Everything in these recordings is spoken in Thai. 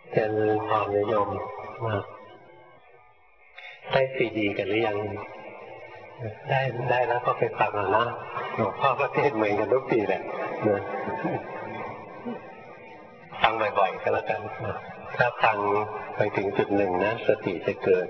เจริญพรโยมได้ซีดีกันหรือยังได้แล้วก็ไปฟังนะหลวงพ่อก็เทศเหมือนกันทุกปีแหละฟังบ่อยๆก็แล้วกันถ้าฟังไปถึงจุดหนึ่งนะสติจะเกิด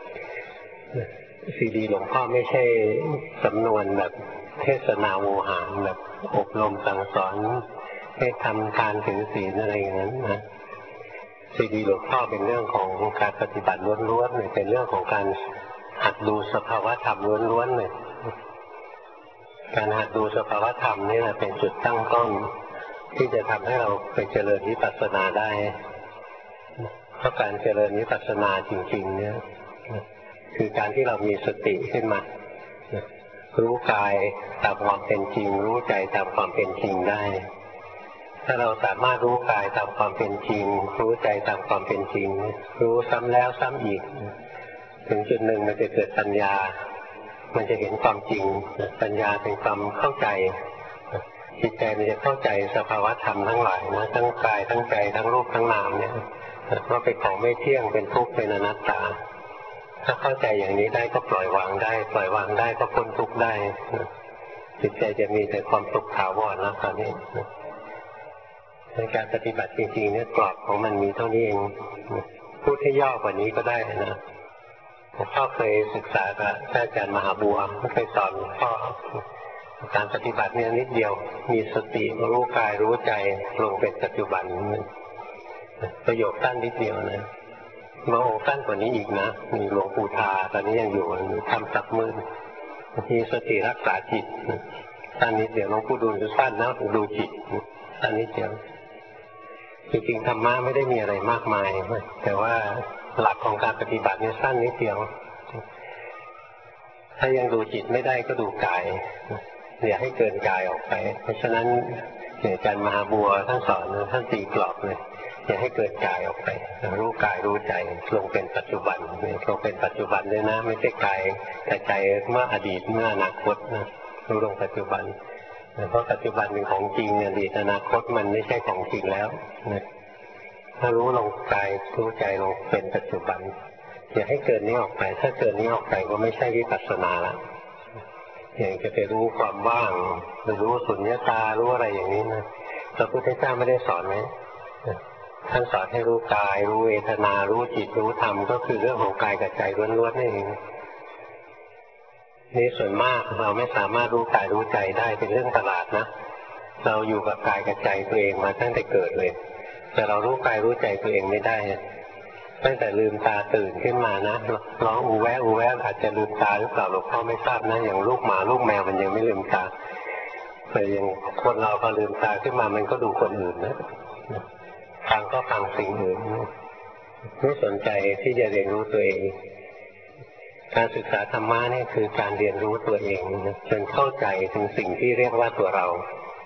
ซีดีหลวงพ่อไม่ใช่สำนวนแบบเทศนาโวหารแบบอบรมสั่งสอนให้ทำทานถึงศีลอะไรอย่างนั้นนะซีดีหลวงพ่อเป็นเรื่องของการปฏิบัติล้วนๆเลยเป็นเรื่องของการหัดดูสภาวะธรรมล้วนๆเลยการหัดดูสภาวะธรรมนี่แหละเป็นจุดตั้งต้นที่จะทำให้เราไปเจริญวิปัสสนาได้เพราะการเจริญวิปัสสนาจริงๆเนี่ยคือการที่เรามีสติขึ้นมารู้กายตามความเป็นจริงรู้ใจตามความเป็นจริงได้ถ้าเราสามารถรู้กายตามความเป็นจริงรู้ใจตามความเป็นจริงรู้ซ้ำแล้วซ้ำอีกถึงจุดหนึ่งมันจะเกิดปัญญามันจะเห็นความจริงปัญญาเป็นความเข้าใจจิตใจมันจะเข้าใจสภาวะธรรมทั้งหลายนะทั้งกายทั้งใจทั้งรูปทั้งนามเนี่ยว่าเป็นของไม่เที่ยงเป็นทุกข์เป็นอนัตตาถ้าเข้าใจอย่างนี้ได้ก็ปล่อยวางได้ปล่อยวางได้ก็พ้นทุกข์ได้จิตใจจะมีแต่ความสุขถาวรนะตอนนี้ในการปฏิบัติจริงๆเนี่ยกรอบของมันมีเท่านี้เองพูดให้ย่อกว่านี้ก็ได้นะผมพ่อเคยศึกษากับอาจารย์มหาบัวเคยสอนพ่อการปฏิบัติเนี่ยนิดเดียวมีสติรู้กายรู้ใจลงเป็นปัจจุบันประโยคสั้นนิดเดียวนะมาองค์สั้นกว่านี้อีกนะมีหลวงปู่ทาตอนนี้ยังอยู่ทำสักมือมีสติรักษาจิตสั้นนิดเดียวหลวงปู่ดูสั้นนะดูจิตสั้นนิดเดียวจริงๆธรรมะไม่ได้มีอะไรมากมายแต่ว่าหลักของการปฏิบัติเนี่ยสั้นนิดเดียวถ้ายังดูจิตไม่ได้ก็ดูกายอย่าให้เกินกายออกไปเพราะฉะนั้นอาจารย์มหาบัวท่านสอนท่านตีกรอบเลยอย่าให้เกินกายออกไปรู้กายรู้ใจลงเป็นปัจจุบันลงเป็นปัจจุบันด้วยนะไม่ใช่กายแต่ใจเมื่ออดีตเมื่ออนาคตนะรู้ลงปัจจุบันเพราะปัจจุบันเป็นของจริงอดีตอนาคตมันไม่ใช่ของจริงแล้วนะถ้ารู้ลงกายรู้ใจลงเป็นปัจจุบันอย่าให้เกินนี้ออกไปถ้าเกินนี้ออกไปก็ไม่ใช่วิปัสสนาละอย่างจะไปรู้ความว่างหรือรู้สุญญตารู้อะไรอย่างนี้นะพระพุทธเจ้าไม่ได้สอนไหมท่านสอนให้รู้กายรู้เวทนารู้จิตรู้ธรรมก็คือเรื่องของกายกับใจล้วนๆนี่เองนี่ส่วนมากเราไม่สามารถรู้กายรู้ใจได้เป็นเรื่องประหลาดนะเราอยู่กับกายกับใจตัวเองมาตั้งแต่เกิดเลยแต่เรารู้กายรู้ใจตัวเองไม่ได้ตั้งแต่ลืมตาตื่นขึ้นมานะร้องอูแวะอูแวะอาจจะลืมตาหรือเปล่าหลวงพ่อไม่ทราบนะอย่างลูกหมาลูกแมวมันยังไม่ลืมตาแต่อย่างคนเราพอลืมตาขึ้นมามันก็ดูคนอื่นนะฟังก็ฟังสิ่งอื่นไม่สนใจที่จะเรียนรู้ตัวเองการศึกษาธรรมะนี่คือการเรียนรู้ตัวเองจนเข้าใจถึงสิ่งที่เรียกว่าตัวเรา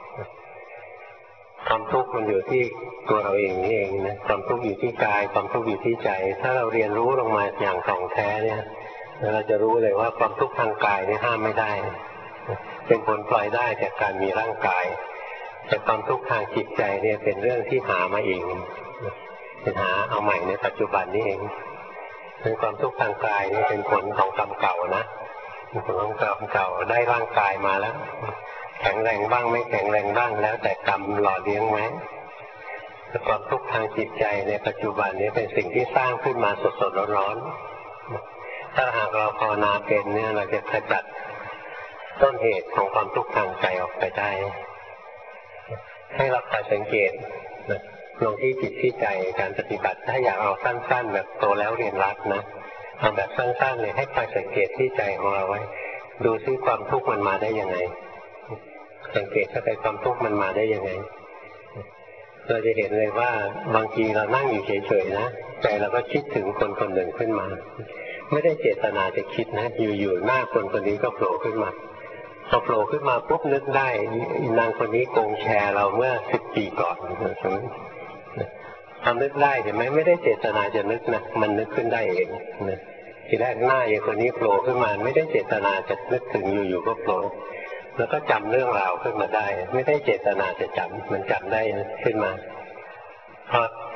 ความทุกข์มันอยู่ที่ตัวเราเองนี่เองนะความทุกข์อยู่ที่กายความทุกข์อยู่ที่ใจถ้าเราเรียนรู้ลงมาอย่างถ่องแท้เนี่ยเราจะรู้เลยว่าความทุกข์ทางกายนี่ห้ามไม่ได้เป็นผลพลอยได้จากการมีร่างกายแต่ความทุกข์ทางจิตใจเนี่ยเป็นเรื่องที่หามาเองเป็นหาเอาใหม่ในปัจจุบันนี่เองเป็นความทุกข์ทางกายนี่เป็นผลของกรรมเก่านะผลของกรรมเก่าได้ร่างกายมาแล้วแข็งแรงบ้างไม่แข็งแรงบ้างแล้วแต่กรรมหล่อเลี้ยงไว้แต่ความทุกข์ทางจิตใจในปัจจุบันนี้เป็นสิ่งที่สร้างขึ้นมาสดๆร้อนๆถ้าหากเราภาวนาเป็นเนี่ยเราจะขจัดต้นเหตุของความทุกข์ทางใจออกไปได้ให้เราคอยสังเกตลงที่จิตที่ใจการปฏิบัติถ้าอยากเอาสั้นๆแบบโตแล้วเรียนรัดนะเอาแบบสั้นๆเลยให้คอยสังเกตที่ใจของเราไว้ดูซิความทุกข์มันมาได้ยังไงสังเกตเข้าไปความทุกข์มันมาได้ยังไงเราจะเห็นเลยว่าบางทีเรานั่งอยู่เฉยๆนะใจเราก็คิดถึงคนคนหนึ่งขึ้นมาไม่ได้เจตนาจะคิดนะอยู่ๆหน้าคนคนนี้ก็โผล่ขึ้นมาพอโผล่ขึ้นมาปุ๊บนึกได้นางคนนี้โกงแชร์เราเมื่อ10 ปีก่อนทำนึกได้เห็นไหมไม่ได้เจตนาจะนึกนะมันนึกขึ้นได้เองนะทีแรกหน้าอย่างคนนี้โผล่ขึ้นมาไม่ได้เจตนาจะนึกถึงอยู่ๆก็โผล่แล้วก็จำเรื่องราวขึ้นมาได้ไม่ได้เจตนาจะจำมันจำได้ขึ้นมาพอ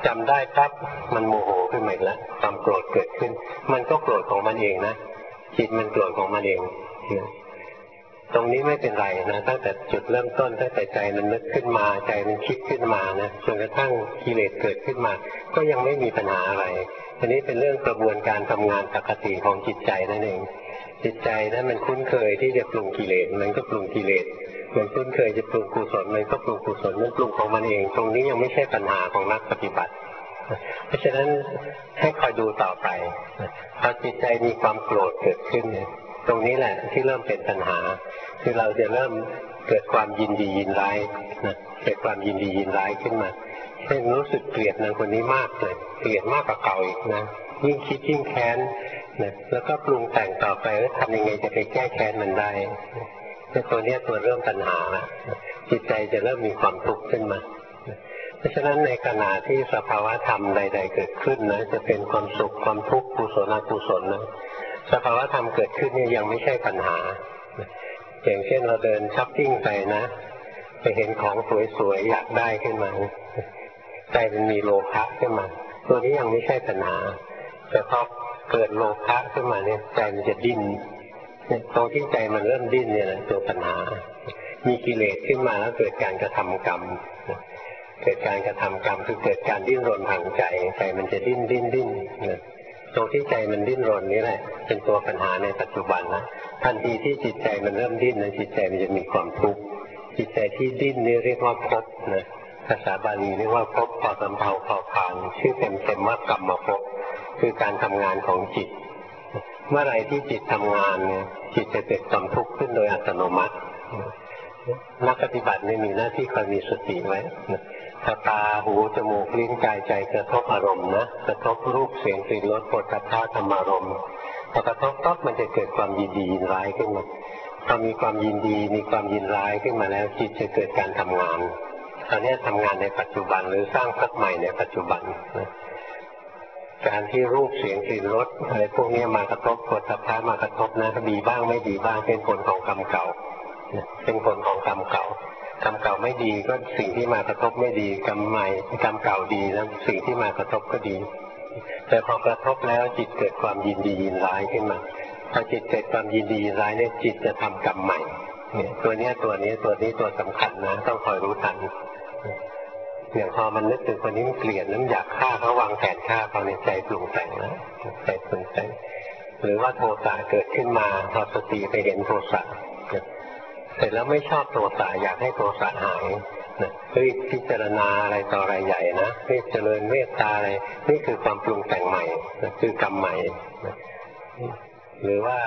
จำได้ปั๊บมันโมโหขึ้นมาอีกแล้วความโกรธเกิดขึ้นมันก็โกรธของมันเองนะจิตมันโกรธของมันเองตรงนี้ไม่เป็นไรนะตั้งแต่จุดเริ่มต้นตั้งแต่ใจมันนึกขึ้นมาใจมันคิดขึ้นมานะจนกระทั่งกิเลสเกิดขึ้นมาก็ยังไม่มีปัญหาอะไรอันนี้เป็นเรื่องกระบวนการทำงานปกติของจิตใจนั่นเองจิตใจนั้นมันคุ้นเคยที่จะปรุงกิเลสมันก็ปรุงกิเลสมันคุ้นเคยจะปรุงกุศลมันก็ปรุงกุศลมันปรุงของมันเองตรงนี้ยังไม่ใช่ปัญหาของนักปฏิบัติเพราะฉะนั้นให้คอยดูต่อไปพอจิตใจมีความโกรธเกิดขึ้นตรงนี้แหละที่เริ่มเป็นปัญหาคือเราจะเริ่มเกิดความยินดียินร้ายนะเกิดความยินดียินร้ายขึ้นมาเช่นรู้สึกเกลียดนางคนนี้มากเลยเกลียดมากกว่าเก่าอีกนะยิ่งคิดยิ่งแค้นนะแล้วก็ปรุงแต่งต่อไปว่าทำยังไงจะไปแก้แค้นมันได้ตัวนี้ตัวเริ่มปัญหาละจิตใจจะเริ่มมีความทุกข์ขึ้นมาเพราะฉะนั้นในขณะที่สภาวะธรรมใดๆเกิดขึ้นนะจะเป็นความสุขความทุกข์กุศลอกุศลนะสภาวะธรรมเกิดขึ้นนี่ยังไม่ใช่ปัญหาอย่างเช่นเราเดินช้อปปิ้งไปนะไปเห็นของสวยๆอยากได้ขึ้นมาใจมันมีโลภะขึ้นมาตัวนี้ยังไม่ใช่ปัญหาแต่พอเกิดโลภะขึ้นมาเนี่ยใจมันจะดิ้นตรงที่ใจมันเริ่มดิ้นเนี่ยนะตัวปัญหามีกิเลสขึ้นมาแล้วเกิดการกระทำกรรมเกิดการกระทำกรรมคือเกิดการดิ้นรนทางใจใจมันจะดิ้นตรงที่ใจมันดิ้นรนนี่แหละเป็นตัวปัญหาในปัจจุบันนะทันทีที่จิตใจมันเริ่มดิ้นนะจิตใจมันจะมีความทุกข์จิตใจที่ดิ้นนี่เรียกว่าภพนะภาษาบาลีเรียกว่าภพพอสำเภาพอพานชื่อเต็มว่ากรรมภพคือการทำงานของจิตเมื่อไรที่จิตทำงานเนี่ยจิตจะเกิดความทุกข์ขึ้นโดยอัตโนมัตินักปฏิบัติมีหน้าที่คอยมีสติไว้ตาหูจมูกลิ้นกายใจกระทบอารมณ์นะกระทบรูปเสียงกลิ่นรสโผฏฐัพพะธรรมารมณ์พอกระทบปั๊บมันจะเกิดความยินดียินร้ายขึ้นมาพอมีความยินดีมีความยินร้ายขึ้นมาแล้วจิตจะเกิดการทำงานตอนนี้ทำงานในปัจจุบันหรือสร้างภพใหม่ในปัจจุบันการที่รูปเสียงกลิ่นรสอะไรพวกนี้มากระทบโผฏฐัพพะมากระทบนะดีบ้างไม่ดีบ้างเป็นผลของกรรมเก่าเป็นผลของกรรมเก่ากรรมเก่าไม่ดีก็สิ่งที่มากระทบไม่ดีกรรมใหม่กรรมเก่าดีแล้วสิ่งที่มากระทบก็ดีแต่พอกระทบแล้วจิตเกิดความยินดียินร้ายขึ้นมาพอจิตเกิดความยินดียินร้ายเนี่ยจิตจะทำกรรมใหม่เนี่ยตัวนี้ตัวสำคัญนะต้องคอยรู้ทันอย่างพอมันนึกถึงคนนี้มันเกลียดแล้วอยากฆ่าเขาวางแผนฆ่าเขาในใจปรุงแต่งนะใจปรุงแต่งหรือว่าโทสะเกิดขึ้นมาพอสติไปเห็นโทสะเสร็จแล้วไม่ชอบโทสะอยากให้โทสะหายนะพิจารณาอะไรต่ออะไรใหญ่นะเจริญเมตตาอะไรนี่คือความปรุงแต่งใหม่นะคือกรรมใหม่นะหรือว่า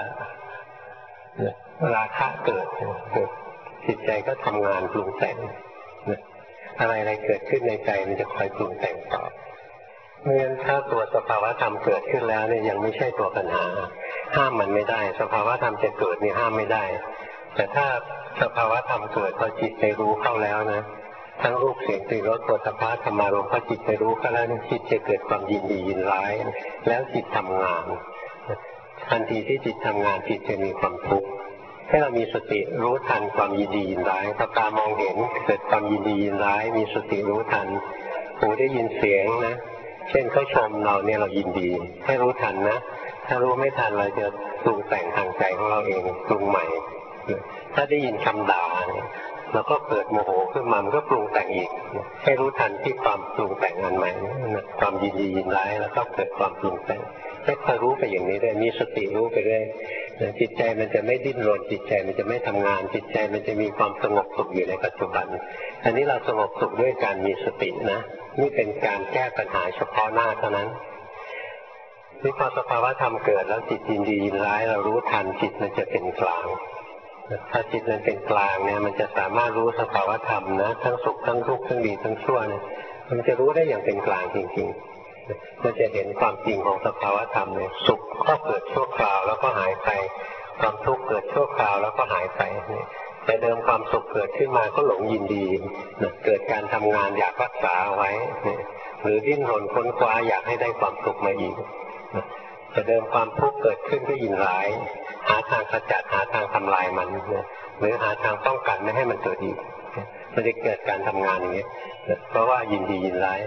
ราคะเกิดจิตใจก็ทำงานปรุงแต่งนะอะไรเกิดขึ้นในใจมันจะคอยปรุงแต่งต่อเพราะฉะนั้นถ้าตัวสภาวะธรรมเกิดขึ้นแล้วเนี่ยยังไม่ใช่ตัวปัญหาห้ามมันไม่ได้สภาวะธรรมจะเกิดนี่ห้ามไม่ได้แต่ถ้าสภาวะธรรมเกิดพอจิตไปรู้เข้าแล้วนะทั้งรูปเสียงกลิ่นรสโผฏฐัพพะธรรมารมณ์พอจิตไปรู้เข้าแล้วจิตจะเกิดความยินดียินร้ายแล้วจิตทำงานทันทีที่จิตทำงานจิตจะมีความทุกข์ให้เรามีสติรู้ทันความยินดียินร้ายพอตามองเห็นเกิดความยินดียินร้ายมีสติรู้ทันหูได้ยินเสียงนะเช่นเขาชมเราเนี่ยเรายินดีให้รู้ทันนะถ้ารู้ไม่ทันเราจะปรุงแต่งทางใจของเราเองปรุงใหม่ถ้าได้ยินคำด่าเราก็เกิดโมโหขึ้นมามันก็ปรุงแต่งอีกให้รู้ทันที่ความปรุงแต่งอันใหม่ความยินดียินร้ายแล้วก็เกิดความปรุงแต่งให้คอยรู้ไปอย่างนี้ด้วยมีสติรู้ไปด้วยจิตใจมันจะไม่ดิ้นรนจิตใจมันจะไม่ทำงานจิตใจมันจะมีความสงบสุขอยู่ในปัจจุบันอันนี้เราสงบสุขด้วยการมีสตินะนี่เป็นการแก้ปัญหาเฉพาะหน้าเท่านั้นนี่พอสภาวะธรรมเกิดแล้วจิตยินดียินร้ายเรารู้ทันจิตมันจะเป็นกลางถ้าจิตมันเป็นกลางเนี่ยมันจะสามารถรู้สภาวะธรรมนะทั้งสุขทั้งทุกข์ทั้งดีทั้งชั่วเนี่ยมันจะรู้ได้อย่างเป็นกลางจริงๆมันจะเห็นความจริงของสภาวะธรรมเนี่ยสุขก็เกิดชั่วคราวแล้วก็หายไปความทุกข์เกิดชั่วคราวแล้วก็หายไปแต่เดิมความสุขเกิดขึ้นมาก็หลงยินดีเกิดการทำงานอยากรักษาเอาไว้หรือดิ้นรนค้นคว้าอยากให้ได้ความสุขมาอีกแต่เดิมความทุกข์เกิดขึ้นก็ยินร้ายหาทางขจัดหาทางทำลายมันหรือหาทางป้องกันไม่ให้มันเกิดอีกมันจะเกิดการทำงานอย่างนี้เพราะว่ายินดียินร้าย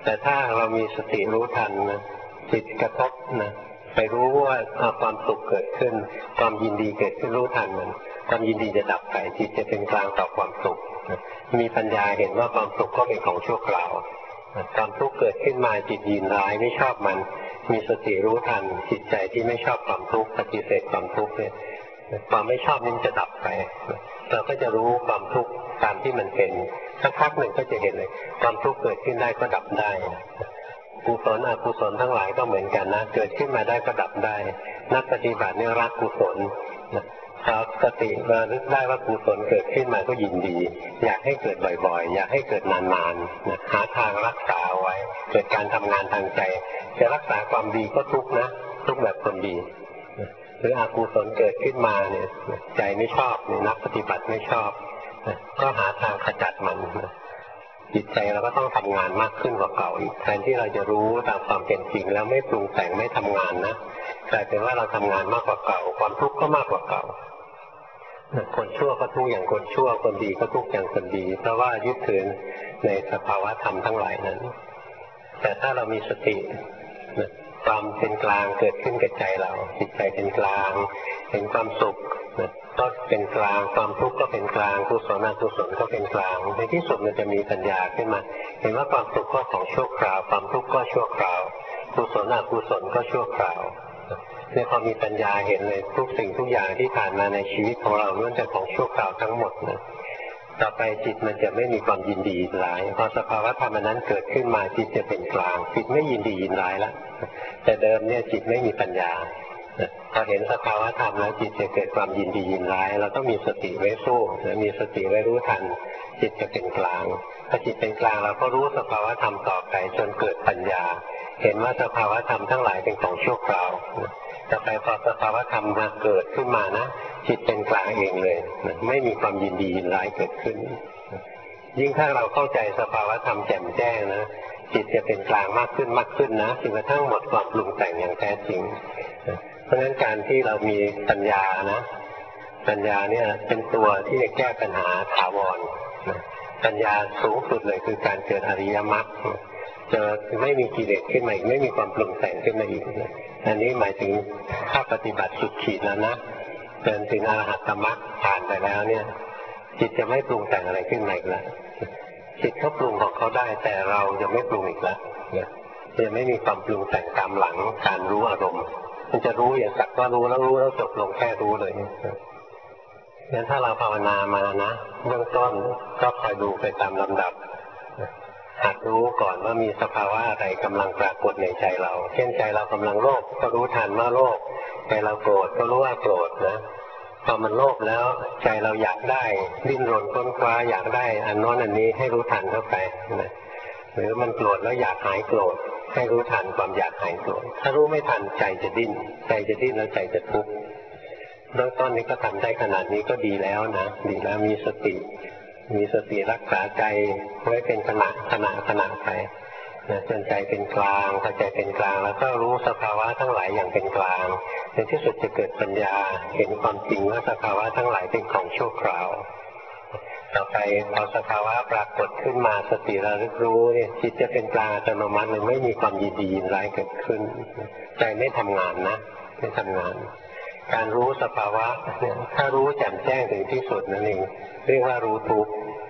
แต่ถ้าเรามีสติรู้ทันนะจิตกระทบนะไปรู้ว่าความสุขเกิดขึ้นความยินดีเกิดขึ้นรู้ทันมันความยินดีจะดับไปจิตจะเป็นกลางต่อความสุขมีปัญญาเห็นว่าความสุขก็เป็นของชั่วคราวความทุกข์เกิดขึ้นมาจิตยินร้ายไม่ชอบมันมีสติรู้ทันจิตใจที่ไม่ชอบความทุกข์ปฏิเสธความทุกข์เนี่ยความไม่ชอบนี้จะดับไปเราก็จะรู้ความทุกข์ตามที่มันเป็นสักพักหนึ่งก็จะเห็นเลยความทุกข์เกิดขึ้นได้ก็ดับได้กุศลอกุศลทั้งหลายก็เหมือนกันนะเกิดขึ้นมาได้ก็ดับได้นักปฏิบัติเนี่ยรักกุศลพอสติระลึกได้ว่ากุศลเกิดขึ้นมาก็ยินดีอยากให้เกิดบ่อยๆอยากให้เกิดนานๆหาทางรักษาไว้เกิดการทำงานทางใจจะรักษาความดีก็ทุกข์นะทุกข์แบบคนดีหรืออกุศลเกิดขึ้นมาเนี่ยใจไม่ชอบนักปฏิบัติไม่ชอบก็หาทางขจัดมันจิตใจเราก็ต้องทำงานมากขึ้นกว่าเก่าอีกแทนที่เราจะรู้ตามความเป็นจริงแล้วไม่ปรุงแต่งไม่ทำงานนะกลายเป็นว่าเราทำงานมากกว่าเก่าความทุกข์ก็มากกว่าเก่าคนชั่วก็ทุกข์อย่างคนชั่วคนดีก็ทุกข์อย่างคนดีเพราะว่ายึดถือในสภาวะธรรมทั้งหลายนั้นแต่ถ้าเรามีสติความเป็นกลางเกิดขึ้นกับใจเราจิตใจเป็นกลางเห็นความสุขก็เป็นกลางความทุกข์ก็เป็นกลางกุศลอกุศลก็เป็นกลางในที่สุดมันจะมีปัญญาขึ้นมาเห็นว่าความสุขก็ของชั่วคราวความทุกข์ก็ชั่วคราวกุศลอกุศลก็ชั่วคราวเนี่ยพอมีปัญญาเห็นเลยทุกสิ่งทุกอย่างที่ผ่านมาในชีวิตของเราล้วนแต่ของชั่วคราวทั้งหมดนะต่อไปจิตมันจะไม่มีความยินดียินร้ายพอสภาวะธรรมนั้นเกิดขึ้นมาจิตจะเป็นกลางจิตไม่ยินดียินร้ายแล้วแต่เดิมเนี่ยจิตไม่มีปัญญาพอเห็นสภาวะธรรมแล้วจิตจะเกิดความยินดียินร้ายเราต้องมีสติไว้สู้มีสติไว้รู้ทันจิตจะเป็นกลางถ้าจิตเป็นกลางเราก็รู้สภาวะธรรมต่อไปจนเกิดปัญญาเห็นว่าสภาวะธรรมทั้งหลายเป็นของชั่วคราวต่อไปพอสภาวะธรรมมาเกิดขึ้นมานะจิตเป็นกลางเองเลยไม่มีความยินดียินร้ายเกิดขึ้นยิ่งถ้าเราเข้าใจสภาวะธรรมแจ่มแจ้งนะจิตจะเป็นกลางมากขึ้นนะจนกระทั่งหมดความปรุงแต่งอย่างแท้จริงเพราะฉะนั้นการที่เรามีปัญญานะปัญญาเนี่ยเป็นตัวที่จะแก้ปัญหาถาวรปัญญาสูงสุดเลยคือการเกิดอริยมรรคจะไม่มีกิเลสขึ้นมาอีกไม่มีความปรุงแต่งขึ้นมาอีกอันนี้หมายถึงถ้าปฏิบัติสุดขีดแล้วนะจนถึงอรหัตมรรคผ่านไปแล้วเนี่ยจิตจะไม่ปรุงแต่งอะไรขึ้นมาอีกแล้วจิตเขาปรุงของเขาได้แต่เราจะไม่ปรุงอีกแล้วจะไม่มีความปรุงแต่งตามหลังการรู้อารมณ์มันจะรู้อย่างสักว่ารู้แล้วจบลงแค่รู้เลยงั้นถ้าเราภาวนามานะเบื้องต้นก็คอยดูไปตามลำดับหัดรู้ก่อนว่ามีสภาวะอะไรกำลังปรากฏในใจเราเช่นใจเรากำลังโลภก็รู้ทันว่าโลภใจเราโกรธก็รู้ว่าโกรธนะพอมันโลภแล้วใจเราอยากได้ดิ้นรนค้นคว้าอยากได้อันโน้นอันนี้ให้รู้ทันเข้าไปนะหรือมันโกรธแล้วอยากหายโกรธให้รู้ทันความอยากหายโกรธถ้ารู้ไม่ทันใจจะดิ้นแล้วใจจะทุกข์เบื้องต้นนี้ก็ทำได้ขนาดนี้ก็ดีแล้วนะดีแล้วมีสติรักษาใจไว้เป็นขณะไปนะจนใจเป็นกลางพอใจเป็นกลางแล้วก็รู้สภาวะทั้งหลายอย่างเป็นกลางในที่สุดจะเกิดปัญญาเห็นความจริงว่าสภาวะทั้งหลายเป็นของชั่วคราวต่อไปพอสภาวะปรากฏขึ้นมาสติระลึกรู้เนี่ยจิตจะเป็นกลางอัตโนมัติเลยไม่มีความยินดียินร้ายเกิดขึ้นใจไม่ทำงานนะไม่ทำงานการรู้สภาวะเนี่ยถ้ารู้แจ่มแจ้งถึงที่สุดนั่นเองเรียกว่ารู้ทุกข์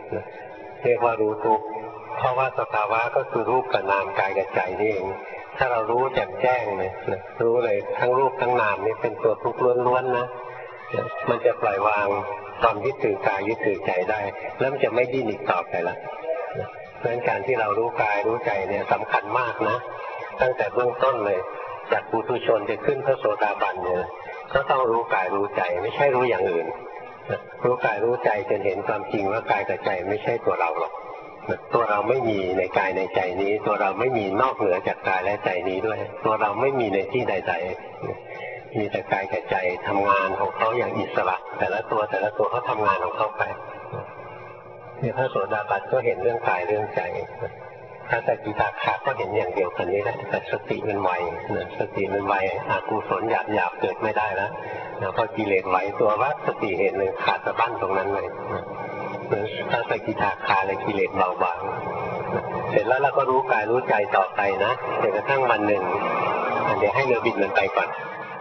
เพราะว่าสภาวะก็คือรูปกับนามกายกับใจนี่เองถ้าเรารู้แจ่มแจ้งเนี่ยรู้เลยทั้งรูปทั้งนามนี่เป็นตัวทุกข์ล้วนๆนะมันจะปล่อยวางความยึดถือกายยึดถือใจได้แล้วมันจะไม่ดิ้นอีกต่อไปละเพราะฉะนั้นการที่เรารู้กายรู้ใจเนี่ยสำคัญมากนะตั้งแต่เบื้องต้นเลยจากปุถุชนจะขึ้นพระโสดาบันเนี่ยก็ต้องรู้กายรู้ใจไม่ใช่รู้อย่างอื่นรู้กายรู้ใจจนเห็นความจริงว่ากายกับใจไม่ใช่ตัวเราหรอกตัวเราไม่มีในกายในใจนี้ตัวเราไม่มีนอกเหนือจากกายและใจนี้ด้วยตัวเราไม่มีในที่ใดๆมีแต่กายกับใจทำงานของเขาอย่างอิสระแต่ละตัวเขาทำงานของเขาไปเนี่ยพระโสดาบันก็เห็นเรื่องกายเรื่องใจพระสกิทาคาก็เห็นอย่างเดียวกันนี้แหละแต่สติมันไวสติมันไวอกุศลหยาบเกิดไม่ได้แล้วพอกิเลสไหวตัวว่าสติเห็นเลยขาดสะบั้นตรงนั้นเลยพระสกิทาคาเลยกิเลสเบาบางสร็จแล้วเราก็รู้กายรู้ใจต่อไปนะจนกระทั่งวันหนึ่งเดี๋ยวให้เรือบินมันไปก่อน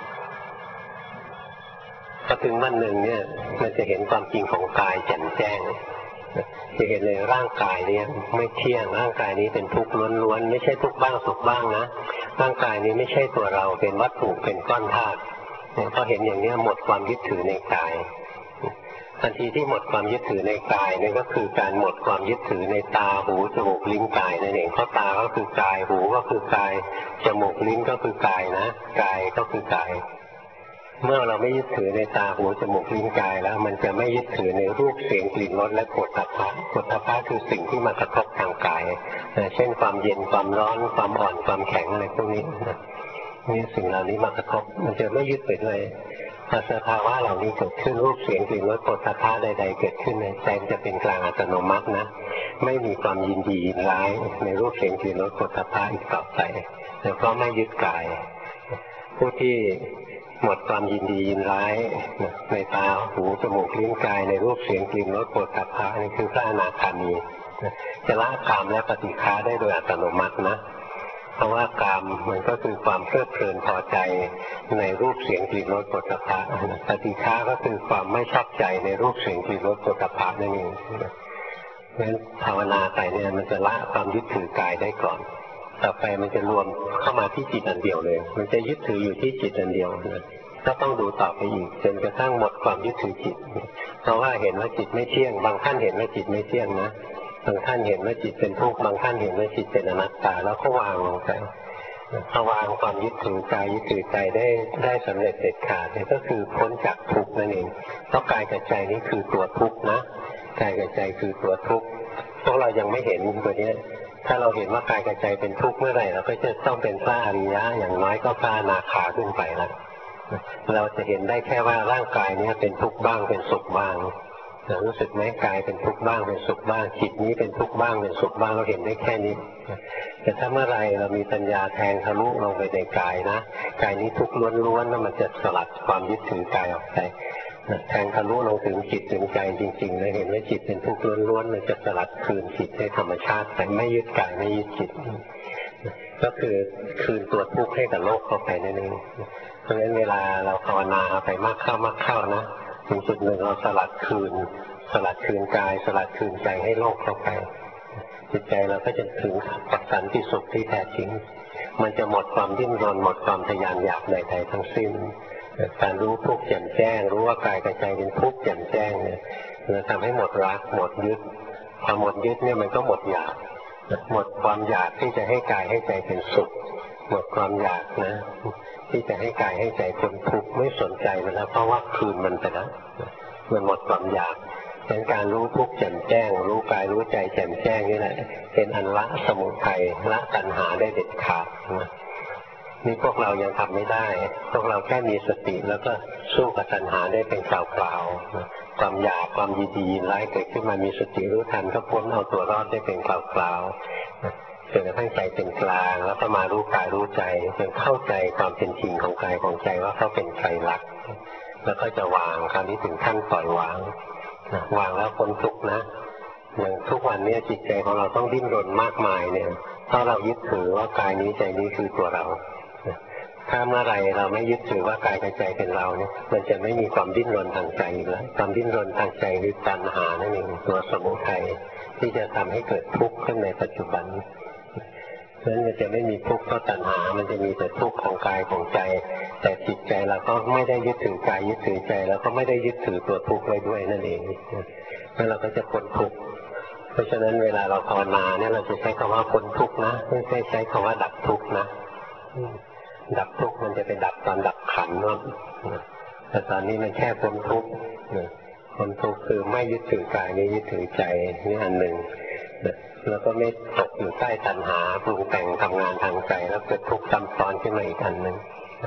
พอถึงวันหนึ่งเนี่ยมันจะเห็นความจริงของกายแจ่มแจ้งจะเห็นเลยร่างกายเนี่ยไม่เที่ยงร่างกายนี้เป็นทุกข์ล้วนๆไม่ใช่ทุกข์บ้างสุขบ้างนะร่างกายนี้ไม่ใช่ตัวเราเป็นวัตถุเป็นก้อนธาตุพอเห็นอย่างนี้หมดความยึดถือในกายทันทีที่หมดความยึดถือในกายนี่ก็คือการหมดความยึดถือในตาหูจมูกลิ้นกายนั่นเองเพราะตาก็คือกายหูก็คือกายจมูกลิ้นก็คือกายนะกายก็คือกายเมื่อเราไม่ยึดถือในตาหูจมูกลิ้นกายแล้วมันจะไม่ยึดถือในรูปเสียงกลิ่นรสและโผฏฐัพพะโผฏฐัพพะคือสิ่งที่มากระทบทางกายเช่นความเย็นความร้อนความอ่อนความแข็งอะไรพวกนี้นี่สิ่งเหล่านี้มากระทบมันจะไม่ยึดไปด้วยพอสภาวะเหล่านี้เกิดขึ้นรูปเสียงกลิ่นรสโผฏฐัพพะใดๆเกิดขึ้นในใจจะเป็นกลางอัตโนมัตินะไม่มีความยินดียินร้ายในรูปเสียงกลิ่นรสโผฏฐัพพะอีกต่อไปเพราะไม่ยึดกายผู้ที่หมดความยินดียินร้ายในตาหูจมูกลิ้นกายในรูปเสียงกลิ่นรสโผฏฐัพพะนี่คือพระอนาคามีจะละกามและปฏิฆาได้โดยอัตโนมัตินะเพราะว่ากามมันก็คือความเพลิดเพลินพอใจในรูปเสียงกลิ่นรสโผฏฐัพพะปฏิฆาก็คือความไม่ชอบใจในรูปเสียงกลิ่นรสโผฏฐัพพะนั่นเองเพราะฉะนั้นภาวนาไปเนี่ยมันจะละความยึดถือกายได้ก่อนต่อไปมันจะรวมเข้ามาที่จิตอันเดียวเลยมันจะยึดถืออยู่ที่จิตอันเดียวนะก็ต้องดูต่อไปอีกจนกระทั่งหมดความยึดถือจิตเพราะว่าเห็นว่าจิตไม่เที่ยงบางท่านเห็นว่าจิตไม่เที่ยงนะบางท่านเห็นว่าจิตเป็นทุกข์บางท่านเห็นว่าจิตเป็นอนัตตาแล้วก็วางลงไปพอวางความยึดถือกายยึดถือใจได้สำเร็จเด็ดขาดเนี่ยก็คือพ้นจากทุกข์นั่นเองเพราะกายกับใจนี้คือตัวทุกข์นะกายกับใจคือตัวทุกข์พวกเรายังไม่เห็นตัวนี้ถ้าเราเห็นว่ากายกับใจเป็นทุกข์เมื่อไหร่เราก็จะต้องเป็นพระอริยะอย่างน้อยก็พระอนาคาขึ้นไปแล้วเราจะเห็นได้แค่ว่าร่างกายนี้เป็นทุกข์บ้างเป็นสุขบ้างรู้สึกไหมกายเป็นทุกข์บ้างเป็นสุขบ้างจิตนี้เป็นทุกข์บ้างเป็นสุขบ้างเราเห็นได้แค่นี้แต่ถ้าเมื่อไรเรามีปัญญาแทงทะลุลงไปในกายนะกายนี้ทุกข์ล้วนๆแล้วมันจะสลัดความยึดถือกายออกไปแทงทะลุลงถึงจิตถึงใจจริงๆเลยเห็นว่าจิตเป็นทุกข์ล้วนๆมันจะสลัดคืนจิตให้ธรรมชาติแต่ไม่ยึดกายไม่ยึดจิตก็คือคืนตัวทุกข์ให้กับโลกเข้าไปนั่นเองเพราะฉะนั้นเวลาเราภาวนาไปมากเข้านะถึงจุดหนึ่งเราสลัดคืนกายสลัดคืนใจให้โลกเข้าไปจิตใจเราก็จะถึงปัจจันที่สุขที่แท้จริงมันจะหมดความดิ้นรนหมดความทะยานอยากใดๆทั้งสิ้นการรู้ทุกข์แจ่มแจ้งรู้ว่ากายกับใจเป็นทุกข์แจ่มแจ้งเนี่ยจะทำให้หมดรักหมดยึดพอหมดยึดเนี่ยมันก็หมดอยากหมดความอยากที่จะให้กายให้ใจเป็นสุขหมดความอยากนะที่จะให้กายให้ใจพ้นทุกข์ไม่สนใจมันแล้วเพราะว่าคืนมันไปแล้วมันหมดความอยากเป็นการรู้ทุกข์แจ่มแจ้งรู้กายรู้ใจแจ่มแจ้งนี่แหละเป็นอันละสมุทัยละตัณหาได้เด็ดขาดนะนี่พวกเรายังทำไม่ได้พวกเราแค่มีสติแล้วก็สู้กับตัณหาได้เป็นคราวๆความอยากความยินดียินร้ายเกิดขึ้นมามีสติรู้ทันก็พ้นเอาตัวรอดได้เป็นคราวๆจนกระทั่งใจเป็นกลางแล้วก็มารู้กายรู้ใจจนเข้าใจความเป็นจริงของกายของใจว่าเขาเป็นไตรลักษณ์แล้วก็จะวางคราวนี้ถึงขั้นปล่อยวางแล้วพ้นทุกข์นะอย่างทุกวันนี้จิตใจของเราต้องดิ้นรนมากมายเนี่ยเพราะเรายึดถือว่ากายนี้ใจนี้คือตัวเราถ้าเมื่อไรเราไม่ยึดถือว่ากายกับใจเป็นเราเนี่ยมันจะไม่มีความดิ้นรนทางใจอีกแล้วความดิ้นรนทางใจคือตัณหานั่นเองตัวสมุทัยที่จะทำให้เกิดทุกข์ขึ้นในปัจจุบันเพราะฉะนั้นมันจะไม่มีทุกข์เพราะตัณหามันจะมีแต่ทุกข์ของกายของใจแต่จิตใจเราก็ไม่ได้ยึดถือกายยึดถือใจแล้วก็ไม่ได้ยึดถือตัวทุกข์ไว้ด้วยนั่นเองแล้วเราก็จะพ้นทุกข์เพราะฉะนั้นเวลาเราภาวนาเนี่ยเราจะใช้คำว่าพ้นทุกข์นะไม่ใช่ใช้คำว่าดับทุกข์นะดับทุกข์มันจะเป็นดับตอนดับขันธ์ว่าแต่ตอนนี้มันแค่พ้นทุกข์พ้นทุกข์คือไม่ยึดถือกายไม่ยึดถือใจนี่อันหนึ่งแล้วก็ไม่ตกอยู่ใต้ตัณหาปรุงแต่งทำงานทางใจแล้วเกิดทุกข์ซ้ำซ้อนขึ้นมาอีกอันหนึ่ง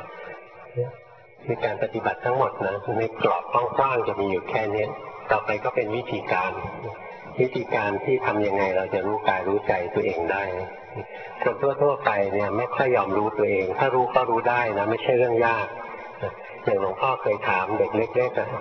ในการปฏิบัติทั้งหมดนะในกรอบกว้างๆจะมีอยู่แค่นี้ต่อไปก็เป็นวิธีการที่ทำยังไงเราจะรู้กายรู้ใจตัวเองได้คนทั่วไปเนี่ยไม่ค่อยยอมรู้ตัวเองถ้ารู้ก็รู้ได้นะไม่ใช่เรื่องยากอย่างหลวงพ่อเคยถามเด็กเล็กๆพ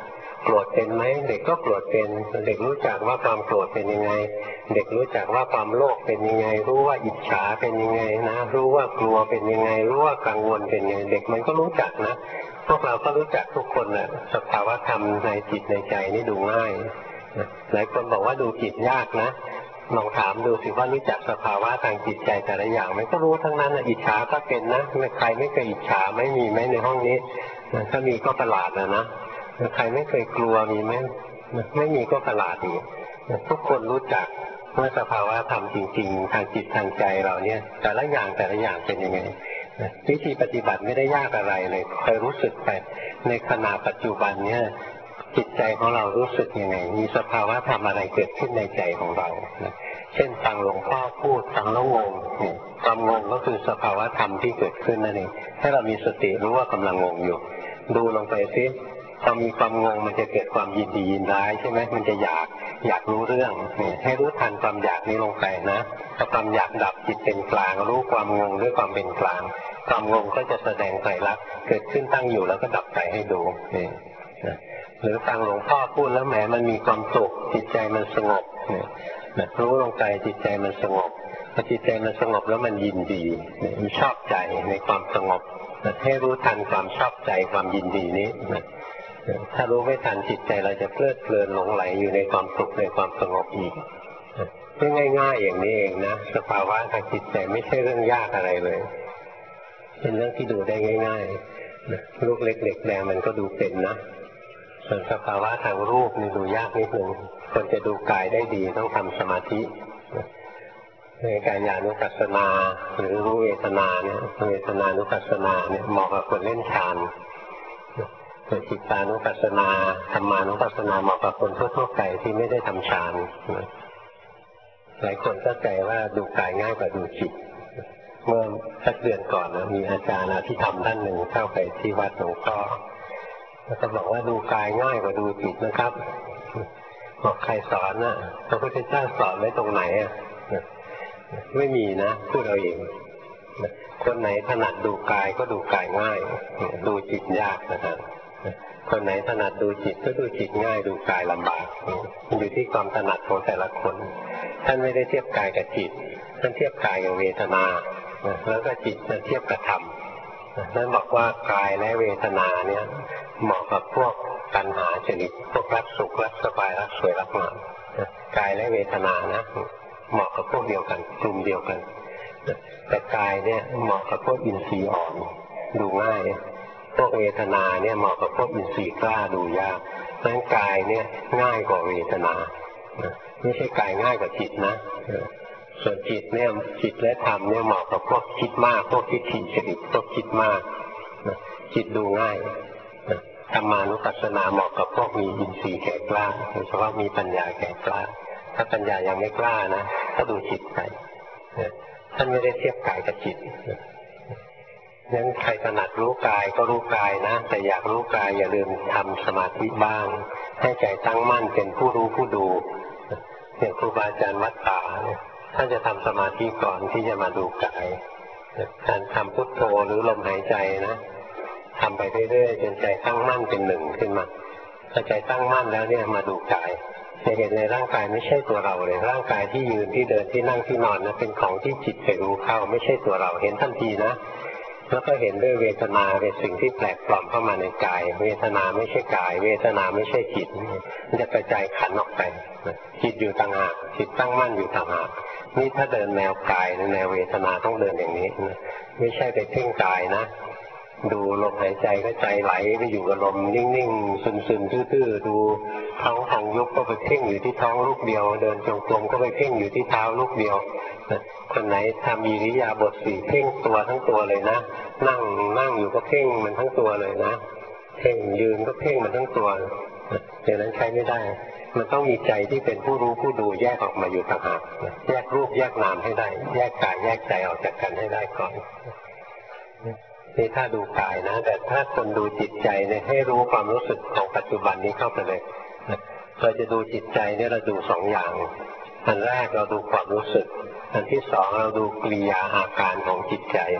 โกรธเป็นไหมเด็กก็โกรธเป็นเด็กรู้จักว่าความโกรธเป็นยังไงเด็กรู้จักว่าความโลภเป็นยังไงรู้ว่าอิจฉาเป็นยังไงนะรู้ว่ากลัวเป็นยังไงรู้ว่ากังวลเป็นยังไงเด็กมันก็รู้จักนะพวกเราก็รู้จักทุกคนนะสภาวะธรรมในจิตในใจนี่ดูง่ายหลายคนบอกว่าดูจิตยากนะลองถามดูสิว่ารู้จักสภาวะทางจิตใจแต่ละอย่างมันก็รู้ทั้งนั้นอิจฉาก็เป็นนะใครไม่เคยอิจฉาไม่มีไหมในห้องนี้ถ้ามีก็ประหลาดนะใครไม่เคยกลัวมีไหมไม่มีก็ประหลาดอีกทุกคนรู้จักว่าสภาวะธรรมจริงๆทางจิตทางใจเราเนี่ยแต่ละอย่างเป็นยังไงวิธีปฏิบัติไม่ได้ยากอะไรเลยคอยรู้สึกไปในขณะปัจจุบันเนี่ยจิตใจของเรารู้สึกยังไงมีสภาวะธรรมอะไรเกิดขึ้นในใจของเราเช่นฟังหลวงพ่อพูดฟังแล้วงงความงงก็คือสภาวะธรรมที่เกิดขึ้นนั่นเองให้เรามีสติรู้ว่ากำลังงงอยู่ดูลงไปซิพอมีความงงมันจะเกิดความยินดียินร้ายใช่ไหมมันจะอยากรู้เรื่องให้รู้ทันความอยากนี้ลงไปนะพอความอยากดับจิตเป็นกลางรู้ความงงด้วยความเป็นกลางความงงก็จะแสดงไตรลักษณ์เกิดขึ้นตั้งอยู่แล้วก็ดับไปให้ดูหรือฟังหลวงพ่อพูดแล้วแหมมันมีความสุขจิตใจมันสงบรู้ลงไปจิตใจมันสงบพอจิตใจมันสงบแล้วมันยินดีมันชอบใจในความสงบให้รู้ทันความชอบใจความยินดีนี้ถ้ารู้ไม่ทันจิตใจเราจะเพลิดเพลินหลงไหลอยู่ในความสุขในความสงบอีกง่ายๆอย่างนี้เองนะสภาวะทางจิตใจไม่ใช่เรื่องยากอะไรเลยเป็นเรื่องที่ดูได้ง่ายๆลูกเล็กเด็กแดงมันก็ดูเป็นนะส่วนสภาวะทางรูปนี่ดูยากนิดนึงคนจะดูกายได้ดีต้องทำสมาธิในกายานุปัสสนาหรือรู้เวทนาเนี่ยเวทนานุปัสสนาเนี่ยเหมาะกับคนเล่นฌานส่วนจิตานุปัสสนาธรรมานุปัสสนาเหมาะกับคนทั่วๆไปที่ไม่ได้ทำฌานหลายคนเข้าใจว่าดูกายง่ายกว่าดูจิตเมื่อสักเดือนก่อนนะมีอาจารย์ที่ทำท่านหนึ่งเข้าไปที่วัดหลวงพ่อแล้วก็บอกว่าดูกายง่ายกว่าดูจิตนะครับบอกใครสอนนะพระพุทธเจ้าสอนไว้ตรงไหนอ่ะไม่มีนะพูดเอาเองคนไหนถนัดดูกายก็ดูกายง่ายดูจิตยากนะครับคนไหนถนัดดูจิตก็ดูจิตง่ายดูกายลำบากมันอยู่ที่ความถนัดของแต่ละคนท่านไม่ได้เทียบกายกับจิตท่านเทียบกายกับเวทนาแล้วก็จิตท่านเทียบกับธรรมนั่นบอกว่ากายและเวทนาเนี่ยเหมาะกับพวกปัญหาจริตพวกรักสุขรักสบายรักสวยรักงามกายและเวทนานะเหมาะกับพวกเดียวกันกลุ่มเดียวกันแต่กายเนี่ยเหมาะกับพวกอินทรีย์อ่อนดูง่ายพวกเวทนาเนี่ยเหมาะกับพวกอินทรีย์กล้าดูยากเพราะฉะนั้นกายเนี่ยง่ายกว่าเวทนาไม่ใช่กายง่ายกว่าจิตนะส่วนจิตเนี่ยจิตและธรรมเนี่ยเหมาะกับพวกคิดมากพวกทิฏฐิจริตพวกคิดมากจิตดูง่ายธรรมานุปัสสนาเหมาะกับพวกมีอินทรีย์แก่กล้าโดยเฉพาะมีปัญญาแก่กล้าถ้าปัญญายังไม่กล้านะก็ดูจิตไปท่านไม่ได้เทียบกายกับจิตงั้นใครถนัดรู้กายก็รู้กายนะแต่อยากรู้กายอย่าลืมทำสมาธิบ้างให้ใจตั้งมั่นเป็นผู้รู้ผู้ดูอย่างครูบาอาจารย์วัดป่าเนี่ยท่านจะทำสมาธิก่อนที่จะมาดูกายการทำพุทโธหรือลมหายใจนะทำไปเรื่อยๆจนใจตั้งมั่นเป็นหนึ่งขึ้นมาพอใจตั้งมั่นแล้วเนี่ยมาดูกายจะเห็นในร่างกายไม่ใช่ตัวเราเลยร่างกายที่ยืนที่เดินที่นั่งที่นอนนะเป็นของที่จิตไปรู้เข้าไม่ใช่ตัวเราเห็นทันทีนะแล้วก็เห็นด้วยเวทนาเป็นสิ่งที่แปลกปลอมเข้ามาในกายเวทนาไม่ใช่กายเวทนาไม่ใช่จิตมันจะกระจายขันออกไปจิตอยู่ต่างหากจิตตั้งมั่นอยู่ต่างหากนี่ถ้าเดินแนวกายแนวเวทนาต้องเดินอย่างนี้ไม่ใช่ไปเพ่งกายนะดูลมหายใจก็ใจไหลไปอยู่กับลมนิ่งๆซึมๆทื่อๆดูท้องของยุบก็ไปเพ่งอยู่ที่ท้องลูกเดียวเดินจงกรมก็ไปเพ่งอยู่ที่เท้าลูกเดียวคนไหนทำอิริยาบถสี่เพ่งตัวทั้งตัวเลยนะนั่งอยู่ก็เพ่งมันทั้งตัวเลยนะเพ่งยืนก็เพ่งมันทั้งตัวอย่างนั้นใช้ไม่ได้มันต้องมีใจที่เป็นผู้รู้ผู้ดูแยกออกมาอยู่ต่างหากแยกรูปแยกนามให้ได้แยกกายแยกใจออกจากกันให้ได้ก่อนนี่ถ้าดูกายนะแต่ถ้าคนดูจิตใจเนี่ยให้รู้ความรู้สึกของปัจจุบันนี้เข้าไปเลยเราจะดูจิตใจเนี่ยเราดูสองอย่างอันแรกเราดูความรู้สึกอันที่สองเราดูกิริยาอาการของจิตใจ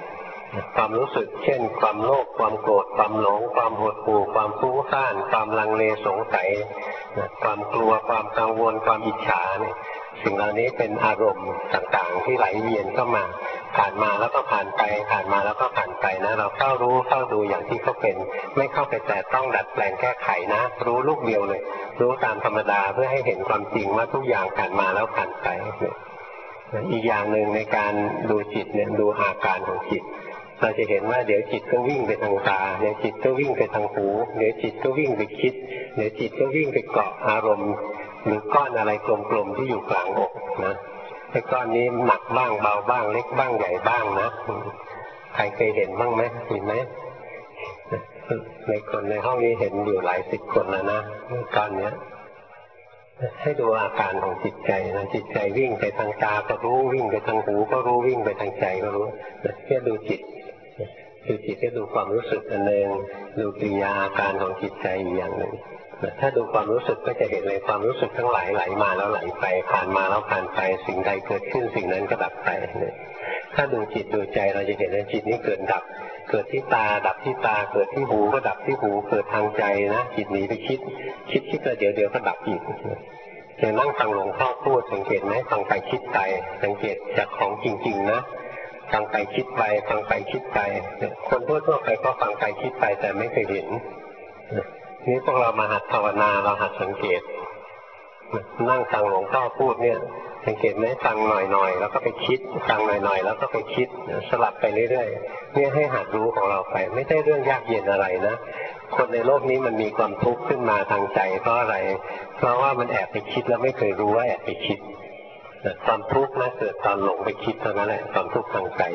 ความรู้สึกเช่นความโลภความโกรธความหลงความหดหู่ความฟุ้งซ่านความลังเลสงสัยความกลัวความกังวลความอิจฉาเนี่ยสิ่งเหล่านี้เป็นอารมณ์ต่างๆที่ไหลเวียนเข้ามาผ่านมาแล้วก็ผ่านไปผ่านมาแล้วก็ผ่านไปนะเราเฝ้ารู้เฝ้าดูอย่างที่เขาเป็นไม่เข้าไปแต่ต้องดัดแปลงแก้ไขนะรู้ลูกเดียวเลยรู้ตามธรรมดาเพื่อให้เห็นความจริงว่าทุกอย่างผ่านมาแล้วผ่านไปอีกอย่างหนึ่งในการดูจิตเนี่ยดูอาการของจิตเราจะเห็นว่าเดี๋ยวจิตก็วิ่งไปทางตาเดี๋ยวจิตก็วิ่งไปทางหูเดี๋ยวจิตก็วิ่งไปคิดเดี๋ยวจิตก็วิ่งไปเกาะอารมณ์หรือก้อนอะไรกลมๆที่อยู่กลางอกนะไอ้ก้อนนี้หนักบ้างเบาบ้างเล็กบ้างใหญ่บ้างนะใครเคยเห็นบ้างไหมเห็นไหมในคนในห้องนี้เห็นอยู่หลายสิบคนแล้วนะก้อนเนี้ยให้ดูอาการของจิตใจนะจิตใจวิ่งไปทางตาก็รู้วิ่งไปทางหูก็รู้วิ่งไปทางใจก็รู้แค่ดูจิตแค่ดูความรู้สึกอันหนึ่งดูกิริยาอาการของจิตใจอีกอย่างหนึ่งถ้าดูความรู้สึกก็จะเห็นเลยความรู้สึกทั้งหลายไหลมาแล้วไหลไปผ่านมาแล้วผ่านไปสิ่งใดเกิดขึ้นสิ่งนั้นก็ดับไปถ้าดูจิตดูใจเราจะเห็นว่าจิตนี้เกิดดับเกิดที่ตาดับที่ตาเกิดที่หูก็ดับที่หูเกิดทางใจนะจิตหนีไปคิดแล้วเดี๋ยวก็ดับอีกอย่างนั่งฟังหลวงพ่อพูดสังเกตไหมฟังไปคิดไปสังเกตจากของจริงๆนะฟังไปคิดไปฟังไปคิดไปคนทั่วไปก็ฟังไปคิดไปแต่ไม่เคยเห็นนี่พวกเรามาหัดภาวนาเราหัดสังเกตนั่งฟังหลวงพ่อพูดเนี่ยสังเกตไหมฟังหน่อยๆแล้วก็ไปคิดฟังหน่อยๆแล้วก็ไปคิดสลับไปเรื่อยๆเนี่ยให้หัดรู้ของเราไปไม่ใช่เรื่องยากเย็นอะไรนะคนในโลกนี้มันมีความทุกข์ขึ้นมาทางใจเพราะอะไรเพราะว่ามันแอบไปคิดแล้วไม่เคยรู้ว่าแอบไปคิดความทุกข์นะเกิดตอนหลงไปคิดเท่านั้นแหละความทุกข์ทางใจ